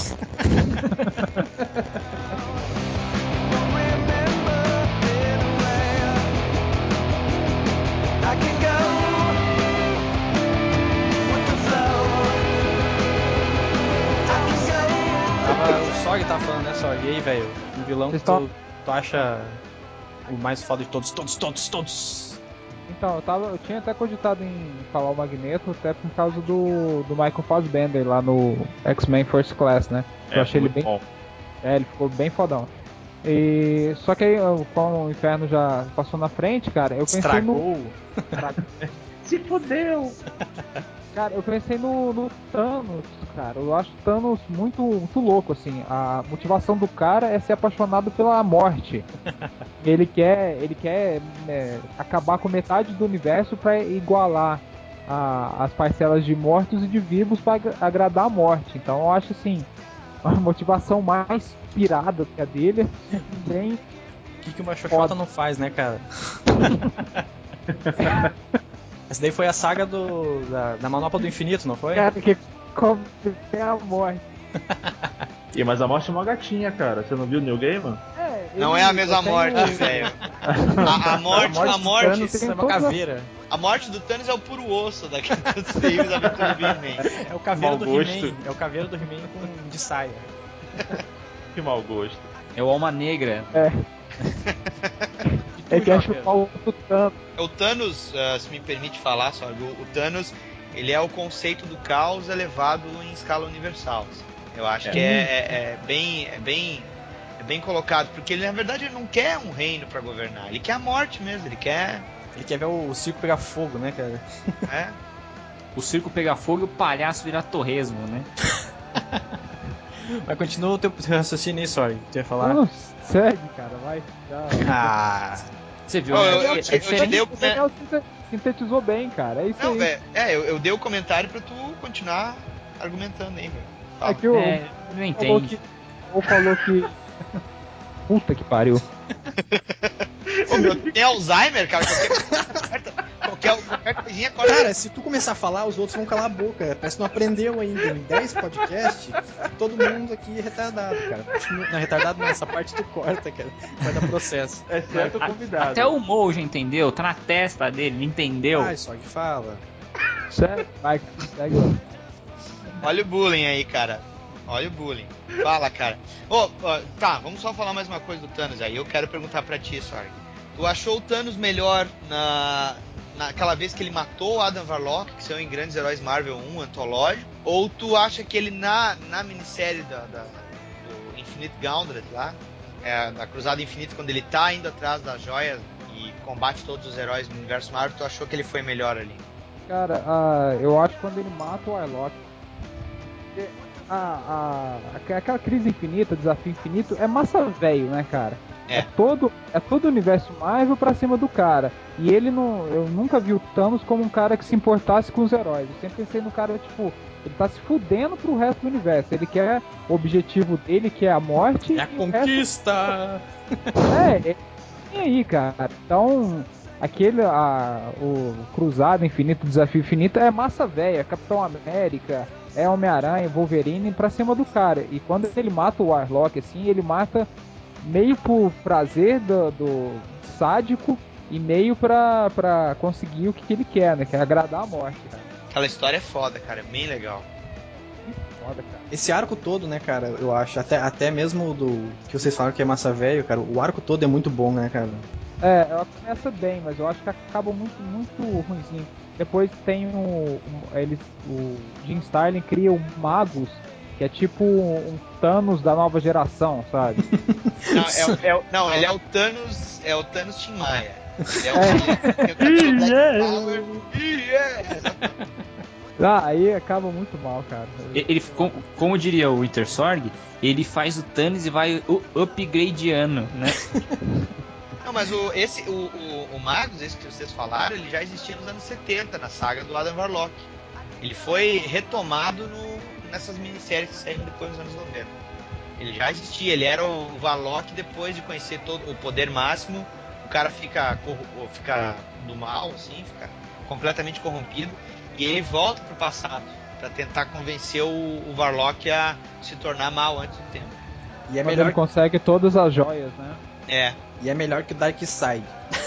O Sog tá falando, né, Sog? E aí, velho? Um vilão que tu acha o mais foda de todos? Então, eu tinha até cogitado em falar o Magneto, até por causa do Michael Fassbender lá no X-Men First Class, né? Eu achei ele bem bom. Ele ficou bem fodão. Só que aí, como o Inferno já passou na frente, cara, eu pensei Estragou. Se fodeu! Cara, eu pensei no Thanos, cara. Eu acho o Thanos muito, muito louco, assim. A motivação do cara é ser apaixonado pela morte. Ele quer acabar com metade do universo para igualar as parcelas de mortos e de vivos para agradar a morte. Então eu acho assim, a motivação mais pirada que a dele é bem... O que uma xoxota não faz, né, cara? Essa daí foi a saga da Manopla do Infinito, não foi? Cara, que come a morte. Mas a morte é uma gatinha, cara. Você não viu o New Gaiman? Não é a mesma morte, velho. A morte do Thanos é uma caveira. A morte do Thanos é o puro osso daqueles filmes da aventura do He-Man. É o caveiro do He-Man. É o caveiro do He-Man de saia. Que mau gosto. É o Alma Negra. Que acha o Thanos. O Thanos, se me permite falar, só, o Thanos, ele é o conceito do caos elevado em escala universal. Eu acho que é bem colocado, porque ele, na verdade, ele não quer um reino pra governar, ele quer a morte mesmo, ele quer ver o circo pegar fogo, né, cara? O circo pegar fogo e o palhaço virar torresmo, né? Mas continua o teu raciocínio aí, sorry, tu ia falar? Não, segue, cara, vai. Você viu, eu te dei o sintetizou bem, cara, é isso aí. Eu dei o comentário pra tu continuar argumentando aí, velho. Que não entende. Ou falou que... Puta que pariu. Pô, meu, tem Alzheimer, cara. Qualquer coisinha corta. Cara, se tu começar a falar, os outros vão calar a boca. Parece que não aprendeu ainda. Em 10 podcasts, todo mundo aqui é retardado, cara. Não, retardado não, essa parte tu corta, cara. Vai dar processo. Exceto o convidado. Até o Mo já entendeu, tá na testa dele, entendeu? Ai, só que fala. Sério? Vai, segue lá. Olha o bullying aí, cara. Olha o bullying. Fala, cara. Tá, vamos só falar mais uma coisa do Thanos aí. Eu quero perguntar pra ti, Sorg. Tu achou o Thanos melhor naquela vez que ele matou o Adam Warlock, que saiu em Grandes Heróis Marvel 1, antológico? Ou tu acha que ele na minissérie do Infinite Gauntlet lá, da Cruzada Infinita, quando ele tá indo atrás das joias e combate todos os heróis do universo Marvel, tu achou que ele foi melhor ali? Cara, eu acho que quando ele mata o Warlock, aquela crise infinita, desafio infinito, é massa velho, né, cara? É todo o universo Marvel pra cima do cara. E ele não. Eu nunca vi o Thanos como um cara que se importasse com os heróis. Eu sempre pensei no cara, tipo, ele tá se fudendo pro resto do universo. Ele quer o objetivo dele, que é a morte. É a conquista! E aí, cara? Então, o Cruzado Infinito, o Desafio Infinito é massa velha. Capitão América, é Homem-Aranha, Wolverine pra cima do cara. E quando ele mata o Warlock, assim, ele mata meio por prazer do sádico e meio pra conseguir o que ele quer, né? Que é agradar a morte, cara. Aquela história é foda, cara. É bem legal. Muito foda, cara. Esse arco todo, né, cara, eu acho, até mesmo do que vocês falaram que é massa velho, cara, o arco todo é muito bom, né, cara? Ela começa bem, mas eu acho que acaba muito, muito ruimzinho. Depois tem o Jim Starlin cria o Magus, que é tipo um Thanos da nova geração, sabe? Não, ele é o Thanos. É o Thanos Tim Maia. Aí acaba muito mal, cara. Ele, como diria o Winter Sorg, ele faz o Thanos e vai upgradeando, né? Não, mas o Magus, esse que vocês falaram, ele já existia nos anos 70, na saga do Adam Warlock. Ele foi retomado nessas minisséries que saíram depois dos anos 90. Ele já existia, ele era o Warlock depois de conhecer todo o poder máximo. O cara fica do mal, assim, fica completamente corrompido. E ele volta pro passado para tentar convencer o Warlock a se tornar mal antes do tempo. E ele consegue todas as joias, né? E é melhor que o Darkseid.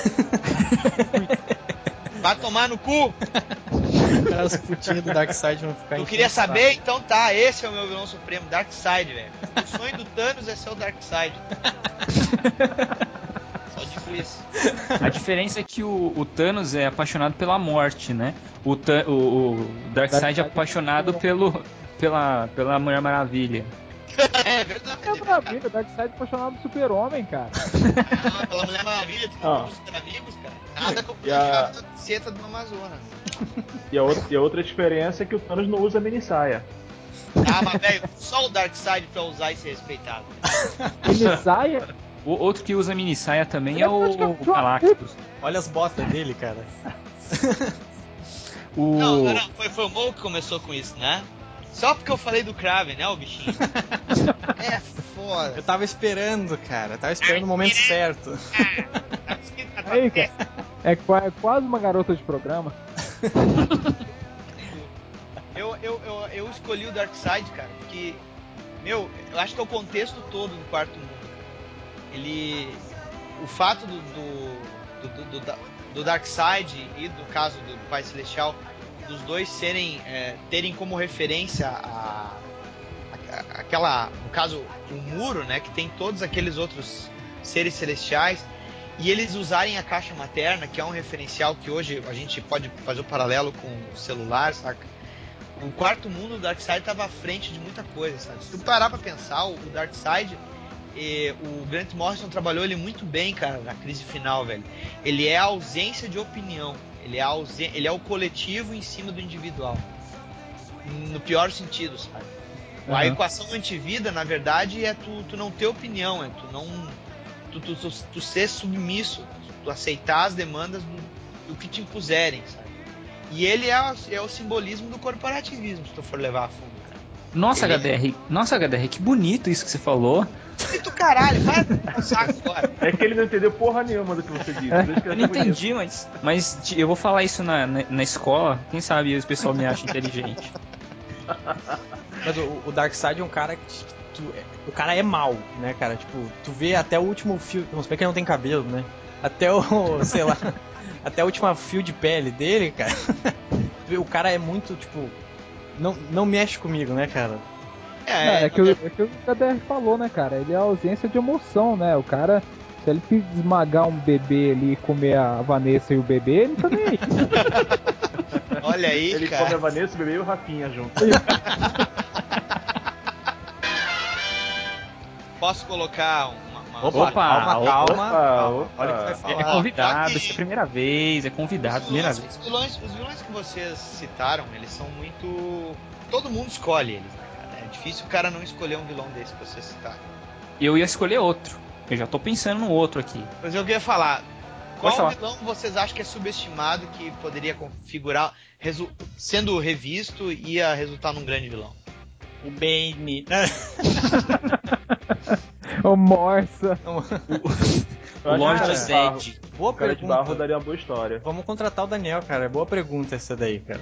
Vai tomar no cu! As putinhas do Darkseid vão ficar. Tu queria saber? Então tá, esse é o meu vilão supremo, Darkseid, velho. O sonho do Thanos é ser o Darkseid. Só digo isso. A diferença é que o Thanos é apaixonado pela morte, né? O Darkseid é apaixonado pela Mulher Maravilha. É verdade. Mulher Maravilha, o Darkseid é apaixonado do Super-Homem, cara. Pela Mulher Maravilha, tu não super amigos, cara. Nada como a seta do Amazonas. E a outra diferença é que o Thanos não usa mini-saia. Mas velho, só o Darkseid pra usar e ser respeitado. Mini-saia? O outro que usa mini-saia também é o Galactus. Olha as botas dele, cara. Não, foi o Mo que começou com isso, né? Só porque eu falei do Kraven, né, o bichinho? É foda. Eu tava esperando, cara. Tava esperando o momento certo. Aí, cara. É quase uma garota de programa. Eu escolhi o Darkseid, cara, porque, eu acho que é o contexto todo do Quarto Mundo, cara. O fato do Darkseid e do caso do Pai Celestial, dos dois terem como referência aquela, no caso, o muro, né, que tem todos aqueles outros seres celestiais, e eles usarem a caixa materna, que é um referencial que hoje a gente pode fazer o paralelo com o celular, saca? O Quarto Mundo do Darkseid estava à frente de muita coisa, sabe? Se tu parar pra pensar, o Darkseid, o Grant Morrison trabalhou ele muito bem, cara, na crise final, velho. Ele é a ausência de opinião. Ele é o coletivo em cima do individual. No pior sentido, sabe? Uhum. A equação antivida, na verdade, é tu não ter opinião, é tu não... Tu ser submisso, tu aceitar as demandas do que te impuserem, sabe? E ele é o simbolismo do corporativismo, se tu for levar a fundo, cara. Nossa, HDR, que bonito isso que você falou. E tu caralho, vai pro saco agora. É que ele não entendeu porra nenhuma do que você disse. Eu não entendi, mas eu vou falar isso na escola. Quem sabe o pessoal me acha inteligente. Mas o Darkseid é um cara que o cara é mau, né, cara? Tipo, tu vê até o último fio. Vamos ver que ele não tem cabelo, né? Até o, sei lá, até o último fio de pele dele, cara. O cara é muito, tipo, não mexe comigo, né, cara? É que o KDR falou, né, cara? Ele é a ausência de emoção, né? O cara, se ele esmagar um bebê ali e comer a Vanessa e o bebê, ele não tá nem aí. Olha aí, ele cara. come a Vanessa, o bebê e o Rafinha junto. Posso colocar uma... Opa, calma. Olha o que vai falar. É convidado, isso é a primeira vez, primeira vez. Os vilões que vocês citaram, eles são muito... Todo mundo escolhe eles, né, cara? É difícil o cara não escolher um vilão desse que vocês citaram. Eu ia escolher outro. Eu já tô pensando no outro aqui. Mas eu queria falar... Qual vilão vocês acham que é subestimado, que poderia configurar, sendo revisto, ia resultar num grande vilão? O Bane. O Morsa. O Lord Zed. Boa o cara pergunta. de barro daria uma boa história. Vamos contratar o Daniel, cara. Boa pergunta essa daí, cara.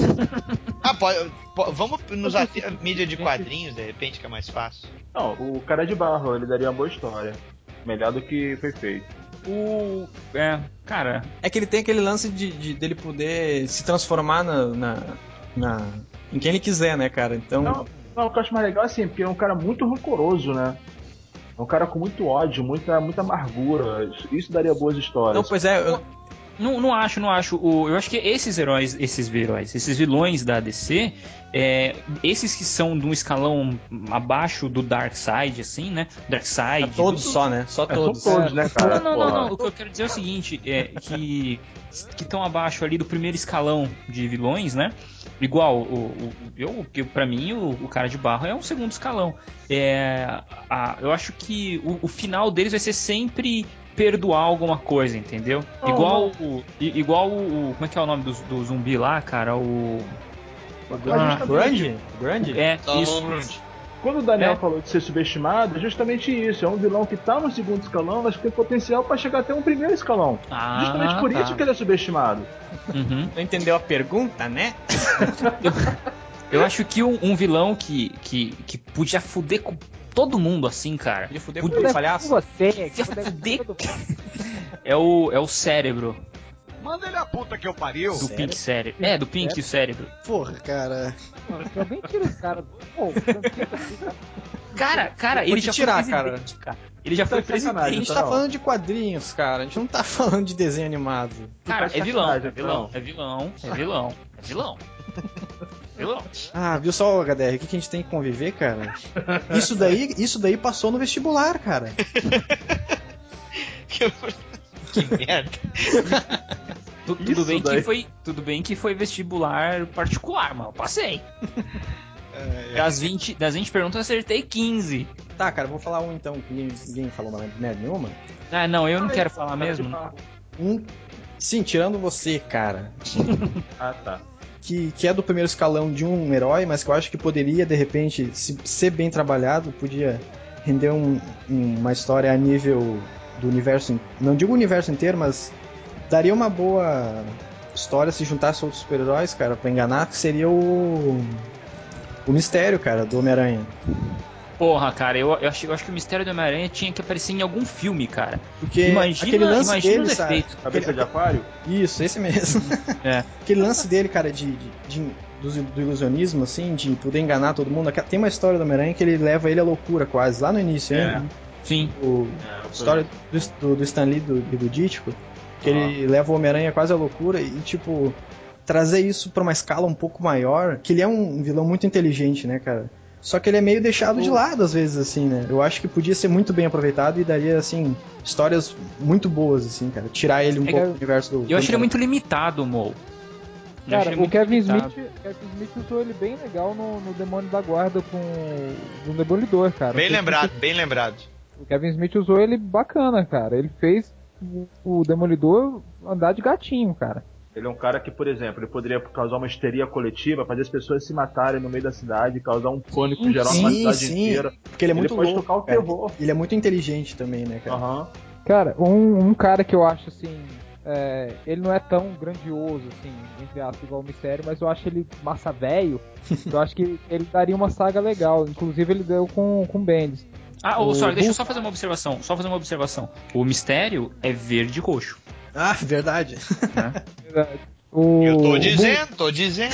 Vamos nos ater a mídia de quadrinhos, de repente, que é mais fácil. Não, o cara de barro, ele daria uma boa história. Melhor do que foi feito. Cara... É que ele tem aquele lance dele poder se transformar em quem ele quiser, né, cara? Então... Não, o que eu acho mais legal é assim, porque é um cara muito rancoroso, né? É um cara com muito ódio, muita amargura. Isso daria boas histórias. Não, pois é... Não acho. Eu acho que esses vilões da DC, esses que são de um escalão abaixo do Darkseid, assim, né? Darkseid. Todos só, né? Só todos. São todos, né, cara? Não. O que eu quero dizer é o seguinte: que estão abaixo ali do primeiro escalão de vilões, né? Igual, pra mim, o cara de barro é um segundo escalão. Eu acho que o final deles vai ser sempre perdoar alguma coisa, entendeu? Igual o... Como é que é o nome do zumbi lá, cara? O Grande? Isso. Quando o Daniel falou de ser subestimado, é justamente isso. É um vilão que tá no segundo escalão, mas que tem potencial pra chegar até um primeiro escalão. Justamente por isso que ele é subestimado. Uhum. Não entendeu a pergunta, né? Eu acho que um vilão que podia fuder com todo mundo assim, cara. Podia fuder com o palhaço? É o Cérebro. Manda ele a puta que eu pariu. Do Pink Cérebro. Do Pink Cérebro. Porra, cara. Alguém tira esse cara. Cara, ele já foi presidente, cara. Ele já foi presidente. A gente tá falando de quadrinhos, cara. A gente não tá falando de desenho animado. Cara, é vilão. Ah, viu só, HDR, o que a gente tem que conviver, cara? Isso daí passou no vestibular, cara. Que merda. Tudo bem que foi vestibular particular, mas eu passei. Das 20 perguntas eu acertei 15. Tá, cara, vou falar um então, que ninguém falou merda nenhuma. Não, eu não quero falar mesmo. Sim, tirando você, cara. Tá. Que é do primeiro escalão de um herói, mas que eu acho que poderia, de repente, ser bem trabalhado, podia render uma história a nível do universo, não digo o universo inteiro, mas daria uma boa história se juntasse outros super-heróis, cara, pra enganar, que seria o Mistério, cara, do Homem-Aranha. Porra, cara, eu acho que o Mistério do Homem-Aranha tinha que aparecer em algum filme, cara. Porque aquele lance dele, os efeitos. Cabeça de aquário? Isso, esse mesmo. Aquele lance dele, cara, do ilusionismo, assim, de poder enganar todo mundo. Tem uma história do Homem-Aranha que ele leva ele à loucura quase, lá no início, hein? Sim. A história do Stan Lee e do Dítico, que ele leva o Homem-Aranha quase à loucura e, tipo, trazer isso pra uma escala um pouco maior, que ele é um vilão muito inteligente, né, cara? Só que ele é meio deixado de lado às vezes, assim, né? Eu acho que podia ser muito bem aproveitado e daria, assim, histórias muito boas, assim, cara. Tirar ele um pouco do universo do... Eu acho ele muito limitado, Mo. Cara, o Kevin Smith usou ele bem legal no Demônio da Guarda com o Demolidor, cara. Bem lembrado. O Kevin Smith usou ele bacana, cara. Ele fez o Demolidor andar de gatinho, cara. Ele é um cara que, por exemplo, ele poderia causar uma histeria coletiva, fazer as pessoas se matarem no meio da cidade, causar um pânico geral numa cidade inteira. Porque ele é muito pode louco, tocar o terror. Ele é muito inteligente também, né, cara? Aham. Cara, um cara que eu acho assim, ele não é tão grandioso assim, entre aspas, igual o Mistério, mas eu acho ele massa velho. Eu acho que ele daria uma saga legal. Inclusive ele deu com Bendis. Sorry, deixa eu só fazer uma observação. O Mistério é verde e roxo. Ah, verdade. Né? Verdade. Eu tô dizendo.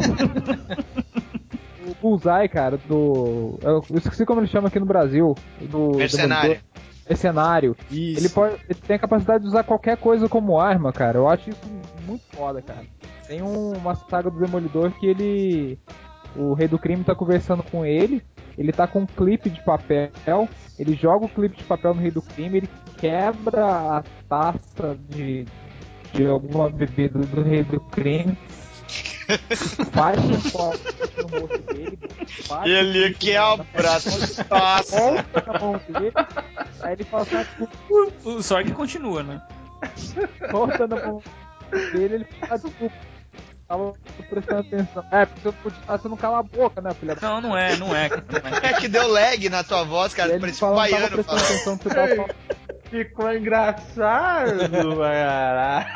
O Bullseye, cara, eu esqueci como ele chama aqui no Brasil. Do Mercenário. Mercenário. Isso. Ele tem a capacidade de usar qualquer coisa como arma, cara. Eu acho isso muito foda, cara. Tem uma saga do Demolidor que o Rei do Crime tá conversando com ele tá com um clipe de papel, ele joga o clipe de papel no Rei do Crime, ele quebra a taça de alguma bebida do Rei do Crime, bate um copo no rosto dele, bate ele quebra a taça, volta na mão dele, aí ele fala assim, o Sorg continua, né? Volta na mão dele, ele fala, desculpa, tava prestando atenção. Porque você não cala a boca, né, filha? Não é. É que deu lag na tua voz, cara, parecia um baiano falando. Ficou engraçado, caralho.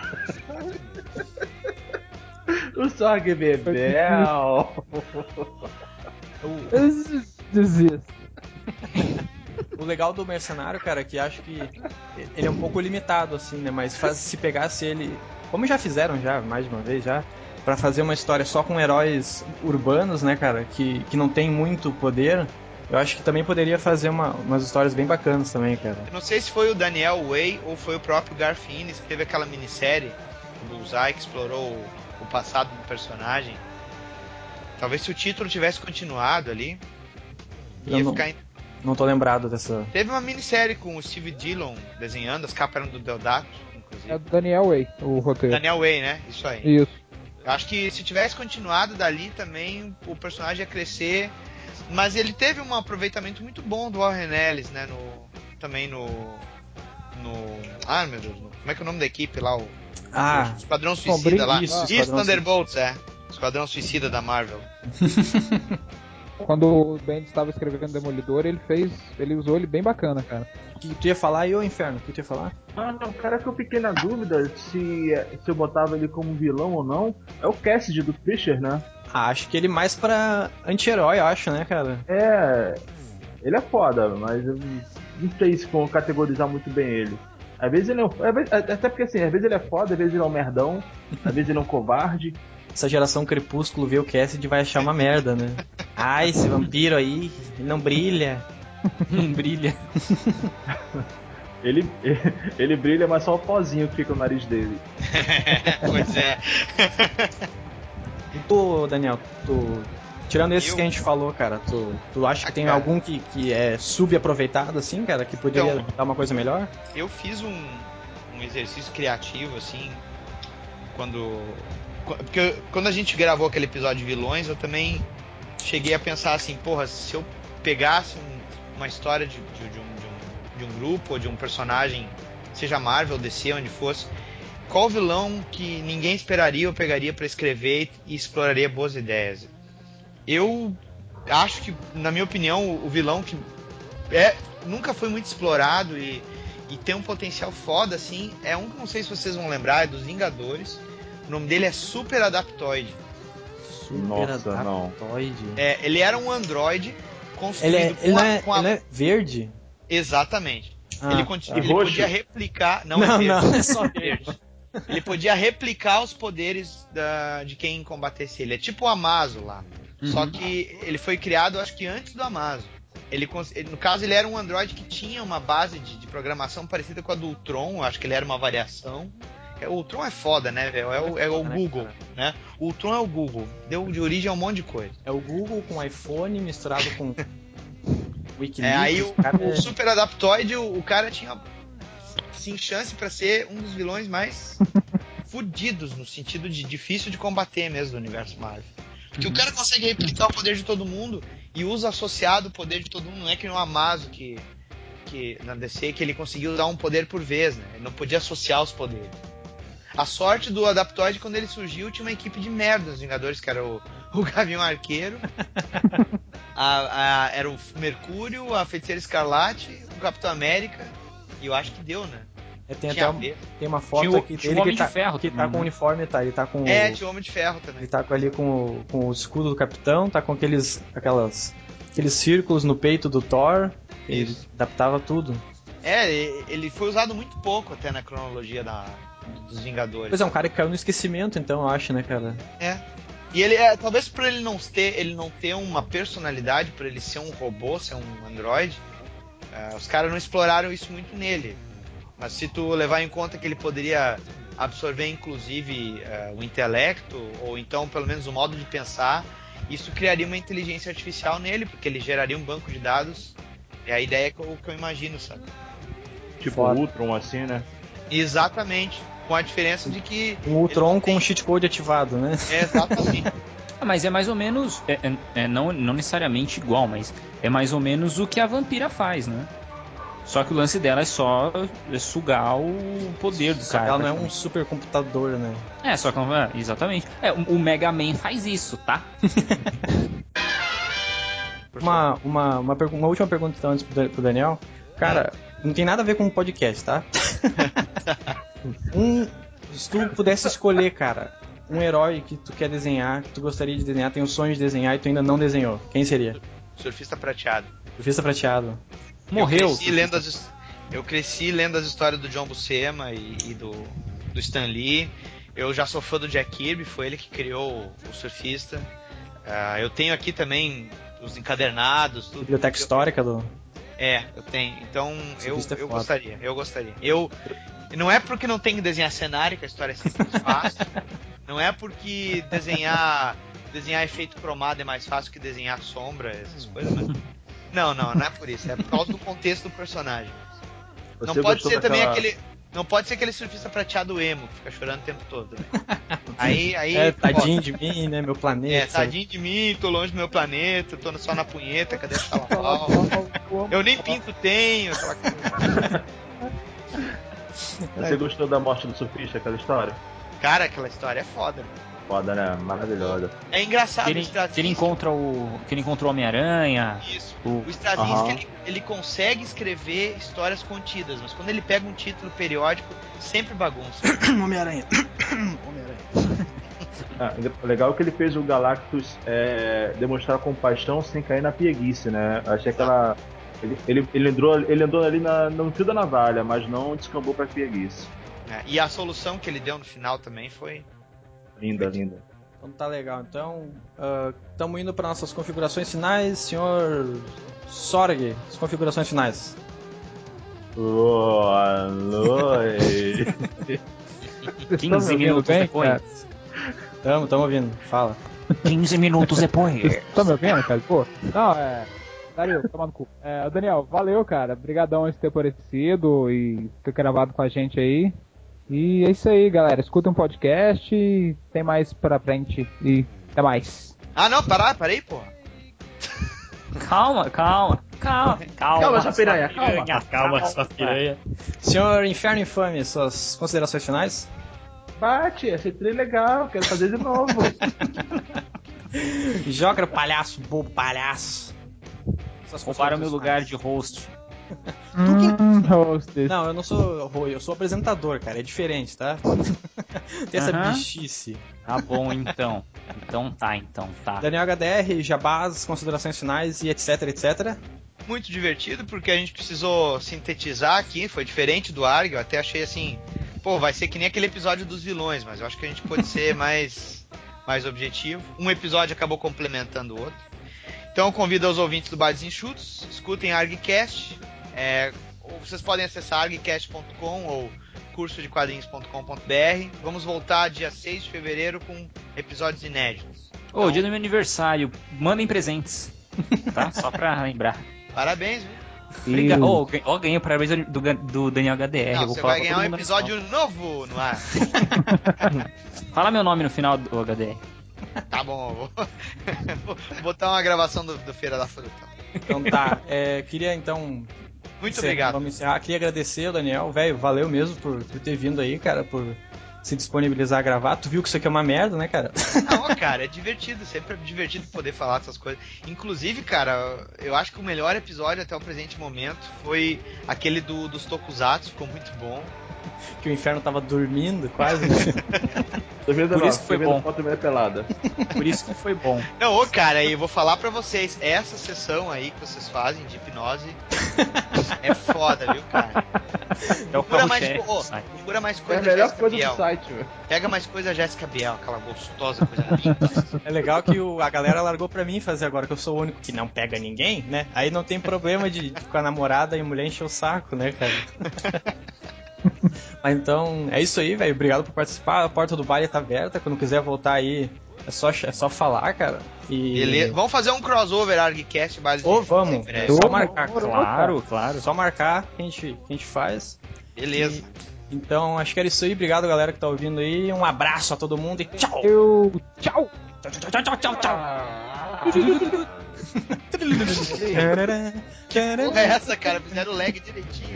O Sorg bebel. Desisto. O legal do Mercenário, cara, é que acho que ele é um pouco limitado, assim, né? Mas se pegasse ele, como já fizeram mais de uma vez já, pra fazer uma história só com heróis urbanos, né, cara, que não tem muito poder, eu acho que também poderia fazer umas histórias bem bacanas também, cara. Eu não sei se foi o Daniel Way ou foi o próprio Garth Ennis que teve aquela minissérie do Bullseye que explorou o passado do personagem. Talvez se o título tivesse continuado ali, Não tô lembrado dessa. Teve uma minissérie com o Steve Dillon desenhando, as capas eram do Deodato, inclusive. É do Daniel Way, o roteiro. Daniel Way, né? Isso aí. Isso. Eu acho que se tivesse continuado dali também, o personagem ia crescer. Mas ele teve um aproveitamento muito bom do Warren Ellis, né? Também no. Ah, meu Deus. Como é que é o nome da equipe lá? O Esquadrão Suicida lá. Isso, Thunderbolts, Esquadrão Suicida da Marvel. Quando o Bendis estava escrevendo Demolidor, ele usou ele bem bacana, cara. O que tu ia falar e o Inferno? O que tu ia falar? Não, cara, que eu fiquei na dúvida se eu botava ele como vilão ou não. É o Cassidy do Fisher, né? Acho que ele mais pra anti-herói, eu acho, né, cara? Ele é foda, mas eu não sei se for categorizar muito bem ele. Às vezes ele é até porque assim, às vezes ele é foda, às vezes ele é um merdão, às vezes ele é um covarde. Essa geração Crepúsculo vê o Cassidy vai achar uma merda, né? Esse vampiro aí, ele não brilha. Não brilha. Ele brilha, mas só o pozinho que fica no nariz dele. Pois é. E tu, Daniel, tirando esses que a gente falou, cara, tu acha que tem algum que é subaproveitado, assim, cara, que poderia dar uma coisa melhor? Eu fiz um exercício criativo, assim, porque quando a gente gravou aquele episódio de vilões, eu também cheguei a pensar assim, porra, se eu pegasse uma história de um grupo ou de um personagem, seja Marvel, DC, onde fosse, qual vilão que ninguém esperaria eu pegaria pra escrever e exploraria boas ideias? Eu acho que, na minha opinião, o vilão que nunca foi muito explorado e tem um potencial foda, assim, é um que não sei se vocês vão lembrar, é dos Vingadores. O nome dele é Super Adaptoid. Nossa, não. Ele era um androide construído ele não é verde? Exatamente. Ele podia replicar... Não, é só verde. Ele podia replicar os poderes de quem combatesse ele. É tipo o Amazo lá. Só que ele foi criado, acho que antes do Amazo. No caso, ele era um androide que tinha uma base de programação parecida com a do Ultron. Acho que ele era uma variação. O Ultron é foda, né, velho? É o Google, né? O Ultron é o Google. Deu de origem a um monte de coisa. É o Google com iPhone misturado com Wikileaks. Aí o Super Adaptoid, o cara tinha sim chance pra ser um dos vilões mais fudidos, no sentido de difícil de combater mesmo do universo Marvel. Porque o cara consegue replicar o poder de todo mundo e usa associado o poder de todo mundo. Não é que no Amazo que na DC que ele conseguiu usar um poder por vez, né? Ele não podia associar os poderes. A sorte do Adaptoide, quando ele surgiu, tinha uma equipe de merda dos Vingadores, que era o Gavião Arqueiro, era o Mercúrio, a Feiticeira Escarlate, o Capitão América, e eu acho que deu, né? Tem uma foto aqui dele Homem de Ferro que tá com o uniforme, tá? Ele tá com tinha o Homem de Ferro também. Ele tá ali com o escudo do Capitão, tá com aqueles círculos no peito do Thor. Ele adaptava tudo. Ele foi usado muito pouco até na cronologia dos Vingadores. Pois é, um cara que caiu no esquecimento, então, eu acho, né, cara? E ele talvez por ele não ter uma personalidade, por ele ser um robô, ser um androide, os caras não exploraram isso muito nele. Mas se tu levar em conta que ele poderia absorver inclusive o intelecto, ou então pelo menos o modo de pensar, isso criaria uma inteligência artificial nele, porque ele geraria um banco de dados. É a ideia que eu imagino, sabe? Tipo o Ultron, assim, né? Exatamente. Com a diferença de que... Um Ultron com o cheat code ativado, né? Exatamente. Mas é mais ou menos... não necessariamente igual, mas é mais ou menos o que a vampira faz, né? Só que o lance dela é só sugar o poder do cara. Ela não é um supercomputador, né? Só que... exatamente. O Mega Man faz isso, tá? Uma última pergunta então, antes pro Daniel. Cara, não tem nada a ver com o podcast, tá? Se tu pudesse escolher, cara, um herói que tu quer desenhar, que tu gostaria de desenhar, tem o sonho de desenhar e tu ainda não desenhou, quem seria? Surfista Prateado. Surfista Prateado. Morreu. Eu cresci lendo as histórias do John Buscema e do Stan Lee. Eu já sou fã do Jack Kirby, foi ele que criou o Surfista. Eu tenho aqui também os encadernados, tudo. Biblioteca histórica do... eu tenho. Então, eu gostaria. Não é porque não tem que desenhar cenário, que a história é simples, fácil. Não é porque desenhar efeito cromado é mais fácil que desenhar sombra, essas coisas, mas... Não é por isso. É por causa do contexto do personagem. Não pode ser também Não pode ser aquele surfista prateado emo, que fica chorando o tempo todo. Aí tadinho de mim, né, meu planeta. Tadinho de mim, tô longe do meu planeta, tô só na punheta, cadê a Xalapau? Eu nem pinto tenho, aquela coisa. Você gostou da morte do surfista, aquela história? Cara, aquela história é foda, né? Foda, né? Maravilhosa. É engraçado que ele encontra o Homem-Aranha. Isso. O Straczynski, ele consegue escrever histórias contidas, mas quando ele pega um título periódico, sempre bagunça. Homem-Aranha. Legal que ele fez o Galactus demonstrar compaixão sem cair na preguiça, né? Achei aquela... Ele andou ali no fio da navalha, mas não descambou pra preguiça. E a solução que ele deu no final também foi... Linda. Então tá legal. Então, estamos indo para nossas configurações finais. Senhor Sorg, as configurações finais. Boa noite. 15 minutos depois. Tamo ouvindo. Fala. 15 minutos depois. Tá me ouvindo, cara? Pô, não, Dario, toma no cu. Daniel, valeu, cara. Obrigadão por ter aparecido e ter gravado com a gente aí. E é isso aí, galera. Escuta um podcast e tem mais pra frente. E até mais. Não, parei, porra. Calma, sua piranha, calma, sua piranha. Senhor Inferno Infame, suas considerações finais? Bate, esse trilho é legal, quero fazer de novo. Joga, palhaço, bobo, palhaço. Roubaram meu lugar de host. Não, eu não sou eu sou apresentador, cara, é diferente, tá? Tem essa bichice. Tá bom, então. Então tá. Daniel HDR, jabás, considerações finais e etc. Muito divertido, porque a gente precisou sintetizar aqui, foi diferente do ARG, eu até achei assim, vai ser que nem aquele episódio dos vilões, mas eu acho que a gente pode ser mais objetivo. Um episódio acabou complementando o outro. Então eu convido aos ouvintes do Bares Enxutos, escutem a ArgCast. Vocês podem acessar argcast.com ou cursodequadrinhos.com.br. Vamos voltar dia 6 de fevereiro com episódios inéditos. Então, dia do meu aniversário, mandem presentes, tá? Só pra lembrar. Parabéns, viu? Obrigado. Ganhei o parabéns do Daniel HDR. Não, você vai ganhar um episódio novo no ar. Fala meu nome no final do HDR. Tá bom, vou botar uma gravação do Feira da Fruta. Então tá, queria então... Muito obrigado. Vamos encerrar. Queria agradecer ao Daniel, velho, valeu mesmo por ter vindo aí, cara, por se disponibilizar a gravar. Tu viu que isso aqui é uma merda, né, cara? Não, cara, é divertido. Sempre é divertido poder falar dessas coisas. Inclusive, cara, eu acho que o melhor episódio até o presente momento foi aquele dos Tokusatsu. Ficou muito bom. Que o inferno tava dormindo, quase. Por isso que foi bom. Foto meio pelada. Por isso que foi bom. Não, cara, eu vou falar pra vocês, essa sessão aí que vocês fazem de hipnose é foda, viu, cara? Procura mais coisa é a melhor coisa do site, velho. Pega mais coisa Jéssica Biel, aquela gostosa coisa linda. É legal que a galera largou pra mim fazer agora, que eu sou o único que não pega ninguém, né? Aí não tem problema de com a namorada e a mulher encher o saco, né, cara? Mas então, é isso aí, velho. Obrigado por participar. A porta do baile tá aberta. Quando quiser voltar aí, é só falar, cara. Beleza. Vamos fazer um crossover ArgCast baile. Vamos. Só marcar. Claro. Só marcar que a gente faz. Beleza. Então, acho que era isso aí. Obrigado, galera que tá ouvindo aí. Um abraço a todo mundo e tchau! Tchau! Porra, é essa, cara? Fizeram o lag direitinho.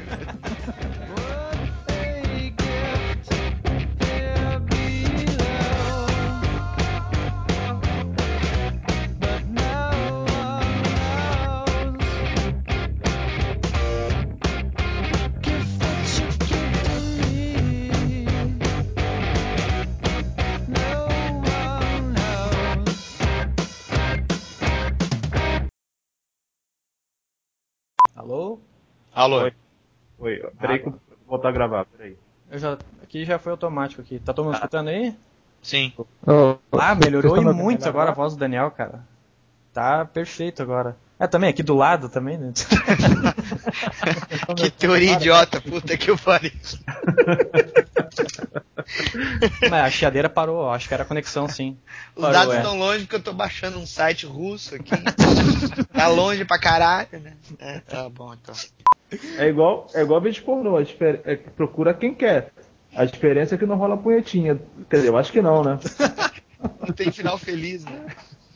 Alô? Alô? Oi. Peraí que eu vou voltar a gravar, peraí. Aqui já foi automático aqui. Tá todo mundo escutando aí? Sim. Melhorou e muito agora a voz do Daniel, cara. Tá perfeito agora. Também aqui do lado também, né? Que teoria idiota, puta que eu pariu. Mas a chiadeira parou, acho que era a conexão, sim. Os dados estão longe porque eu tô baixando um site russo aqui. Tá longe pra caralho, né? Tá bom, então. É igual vídeo pornô, procura quem quer. A diferença é que não rola punhetinha. Quer dizer, eu acho que não, né? Não tem final feliz, né?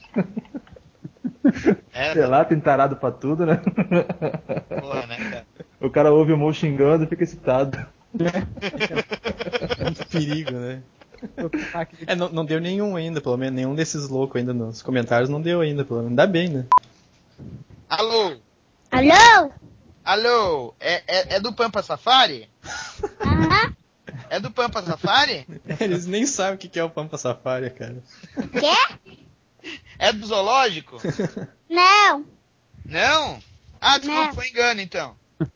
Sei lá, tem tarado pra tudo, né? Porra, né, cara? O cara ouve o Mo xingando e fica excitado. É um perigo, né? Não deu nenhum ainda, pelo menos. Nenhum desses loucos ainda nos comentários não deu ainda, pelo menos. Ainda bem, né? Alô? Alô? Alô? É do Pampa Safari? Aham. É do Pampa Safari? Eles nem sabem o que é o Pampa Safari, cara. Quê? É do zoológico? Não. Não? Desculpa, foi engano então.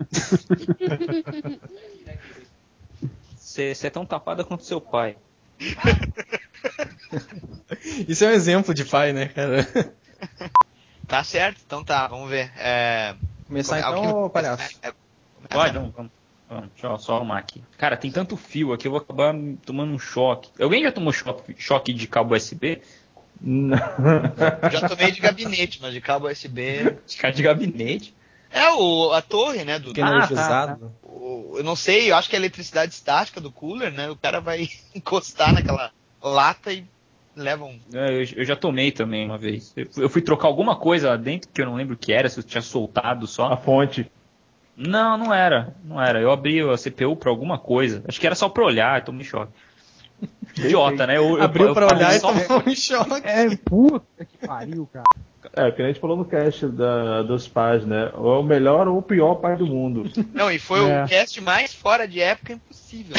Você é tão tapada quanto seu pai. Isso é um exemplo de pai, né, cara? Tá certo, então tá, vamos ver. Começar então, palhaço? Pode, vamos. Deixa eu só arrumar aqui. Cara, tem tanto fio aqui, eu vou acabar tomando um choque. Alguém já tomou choque de cabo USB? Não. Já tomei de gabinete, mas de cabo USB... De gabinete? A torre, né? Que energizado. Eu não sei, eu acho que é a eletricidade estática do cooler, né? O cara vai encostar naquela lata e leva um... Eu já tomei também uma vez. Eu fui trocar alguma coisa lá dentro, que eu não lembro o que era, se eu tinha soltado só. A fonte. Não era. Eu abri a CPU pra alguma coisa. Acho que era só pra olhar, eu tomei choque. Idiota, né? Abriu pra olhar e tomou um choque. Puta que pariu, cara. O que a gente falou no cast dos pais, né? Ou é o melhor ou o pior pai do mundo. Não, e foi o cast mais fora de época impossível.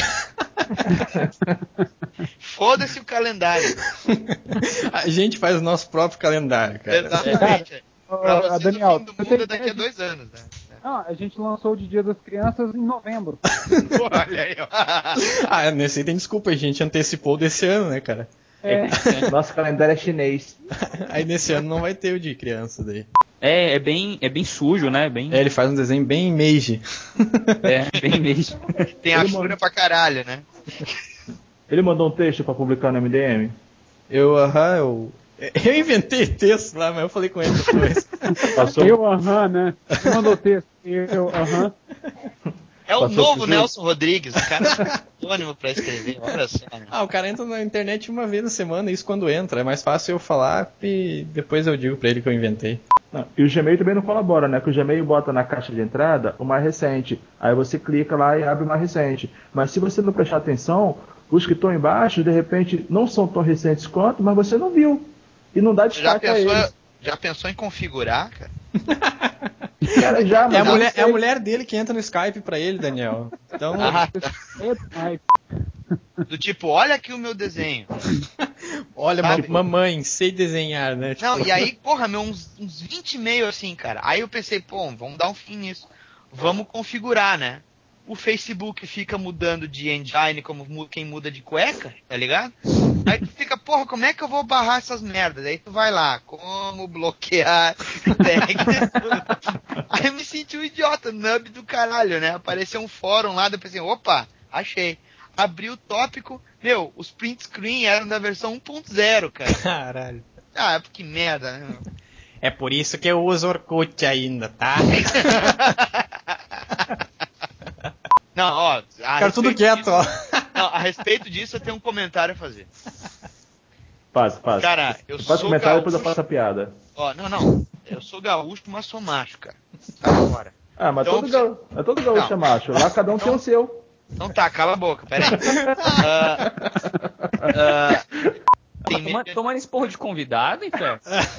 Foda-se o calendário. A gente faz o nosso próprio calendário, cara. Exatamente. Pra vocês, Daniel, o fim do mundo é daqui a 2 anos, né? Não, a gente lançou o de Dia das Crianças em novembro. Olha aí, ó. Nesse aí tem desculpa, a gente antecipou desse ano, né, cara? Nosso calendário é chinês. Aí nesse ano não vai ter o de criança daí. É bem sujo, né? Ele faz um desenho bem Meiji. Bem Meiji. Tem a fúria pra caralho, né? Ele mandou um texto pra publicar no MDM? Eu inventei texto lá, mas eu falei com ele depois. Né? Você mandou texto. É o novo Nelson Rodrigues, o cara é anônimo pra escrever, olha só. Né? O cara entra na internet uma vez na semana, isso quando entra. É mais fácil eu falar e depois eu digo pra ele que eu inventei. E o Gmail também não colabora, né? Que o Gmail bota na caixa de entrada o mais recente. Aí você clica lá e abre o mais recente. Mas se você não prestar atenção, os que estão embaixo, de repente, não são tão recentes quanto, mas você não viu. E não dá destaque a eles. Já pensou em configurar, cara? Cara, é a mulher dele que entra no Skype pra ele, Daniel. Então... Do tipo, olha aqui o meu desenho. Olha, mamãe, sei desenhar, né? Não, e aí, porra, uns 20 e-mails assim, cara. Aí eu pensei, pô, vamos dar um fim nisso. Vamos configurar, né? O Facebook fica mudando de engine como quem muda de cueca, tá ligado? Aí tu fica, porra, como é que eu vou barrar essas merdas? Aí tu vai lá, como bloquear tag. Aí eu me senti um idiota, nub do caralho, né? Apareceu um fórum lá, depois assim, opa, achei. Abri o tópico, os print screen eram da versão 1.0, cara. Caralho. Ah, que merda, né? É por isso que eu uso Orkut ainda, tá? Não, ó. Cara, tudo quieto, ó. Não, a respeito disso eu tenho um comentário a fazer. Faz. Cara, eu faz sou comentário, gaúcho. depois eu faço a piada. Ó, não. Eu sou gaúcho, mas sou macho, cara. Tá fora. Ah, mas todo gaúcho é macho. Lá cada um tem o seu. Então tá, cala a boca, peraí. Tomando esse porro de convidado, hein, Fé?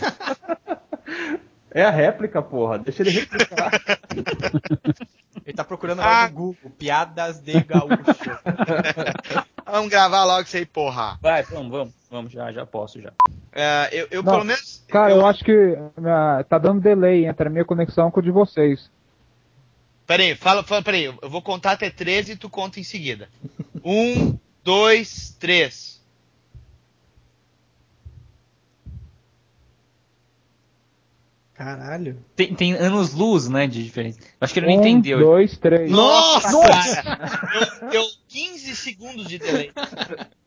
É a réplica, porra. Deixa ele replicar. Ele tá procurando agora no Google. Piadas de gaúcho. Vamos gravar logo isso aí, porra. Vai, vamos, já posso, já. Não, Pelo menos... Cara, eu acho que tá dando delay entre a minha conexão com a de vocês. Peraí, peraí. Eu vou contar até 13 e tu conta em seguida. 1, 2, 3. Caralho. Tem anos-luz, né, de diferença. Acho que ele não entendeu. 1, 2, 3. Nossa! Deu 15 segundos de delay.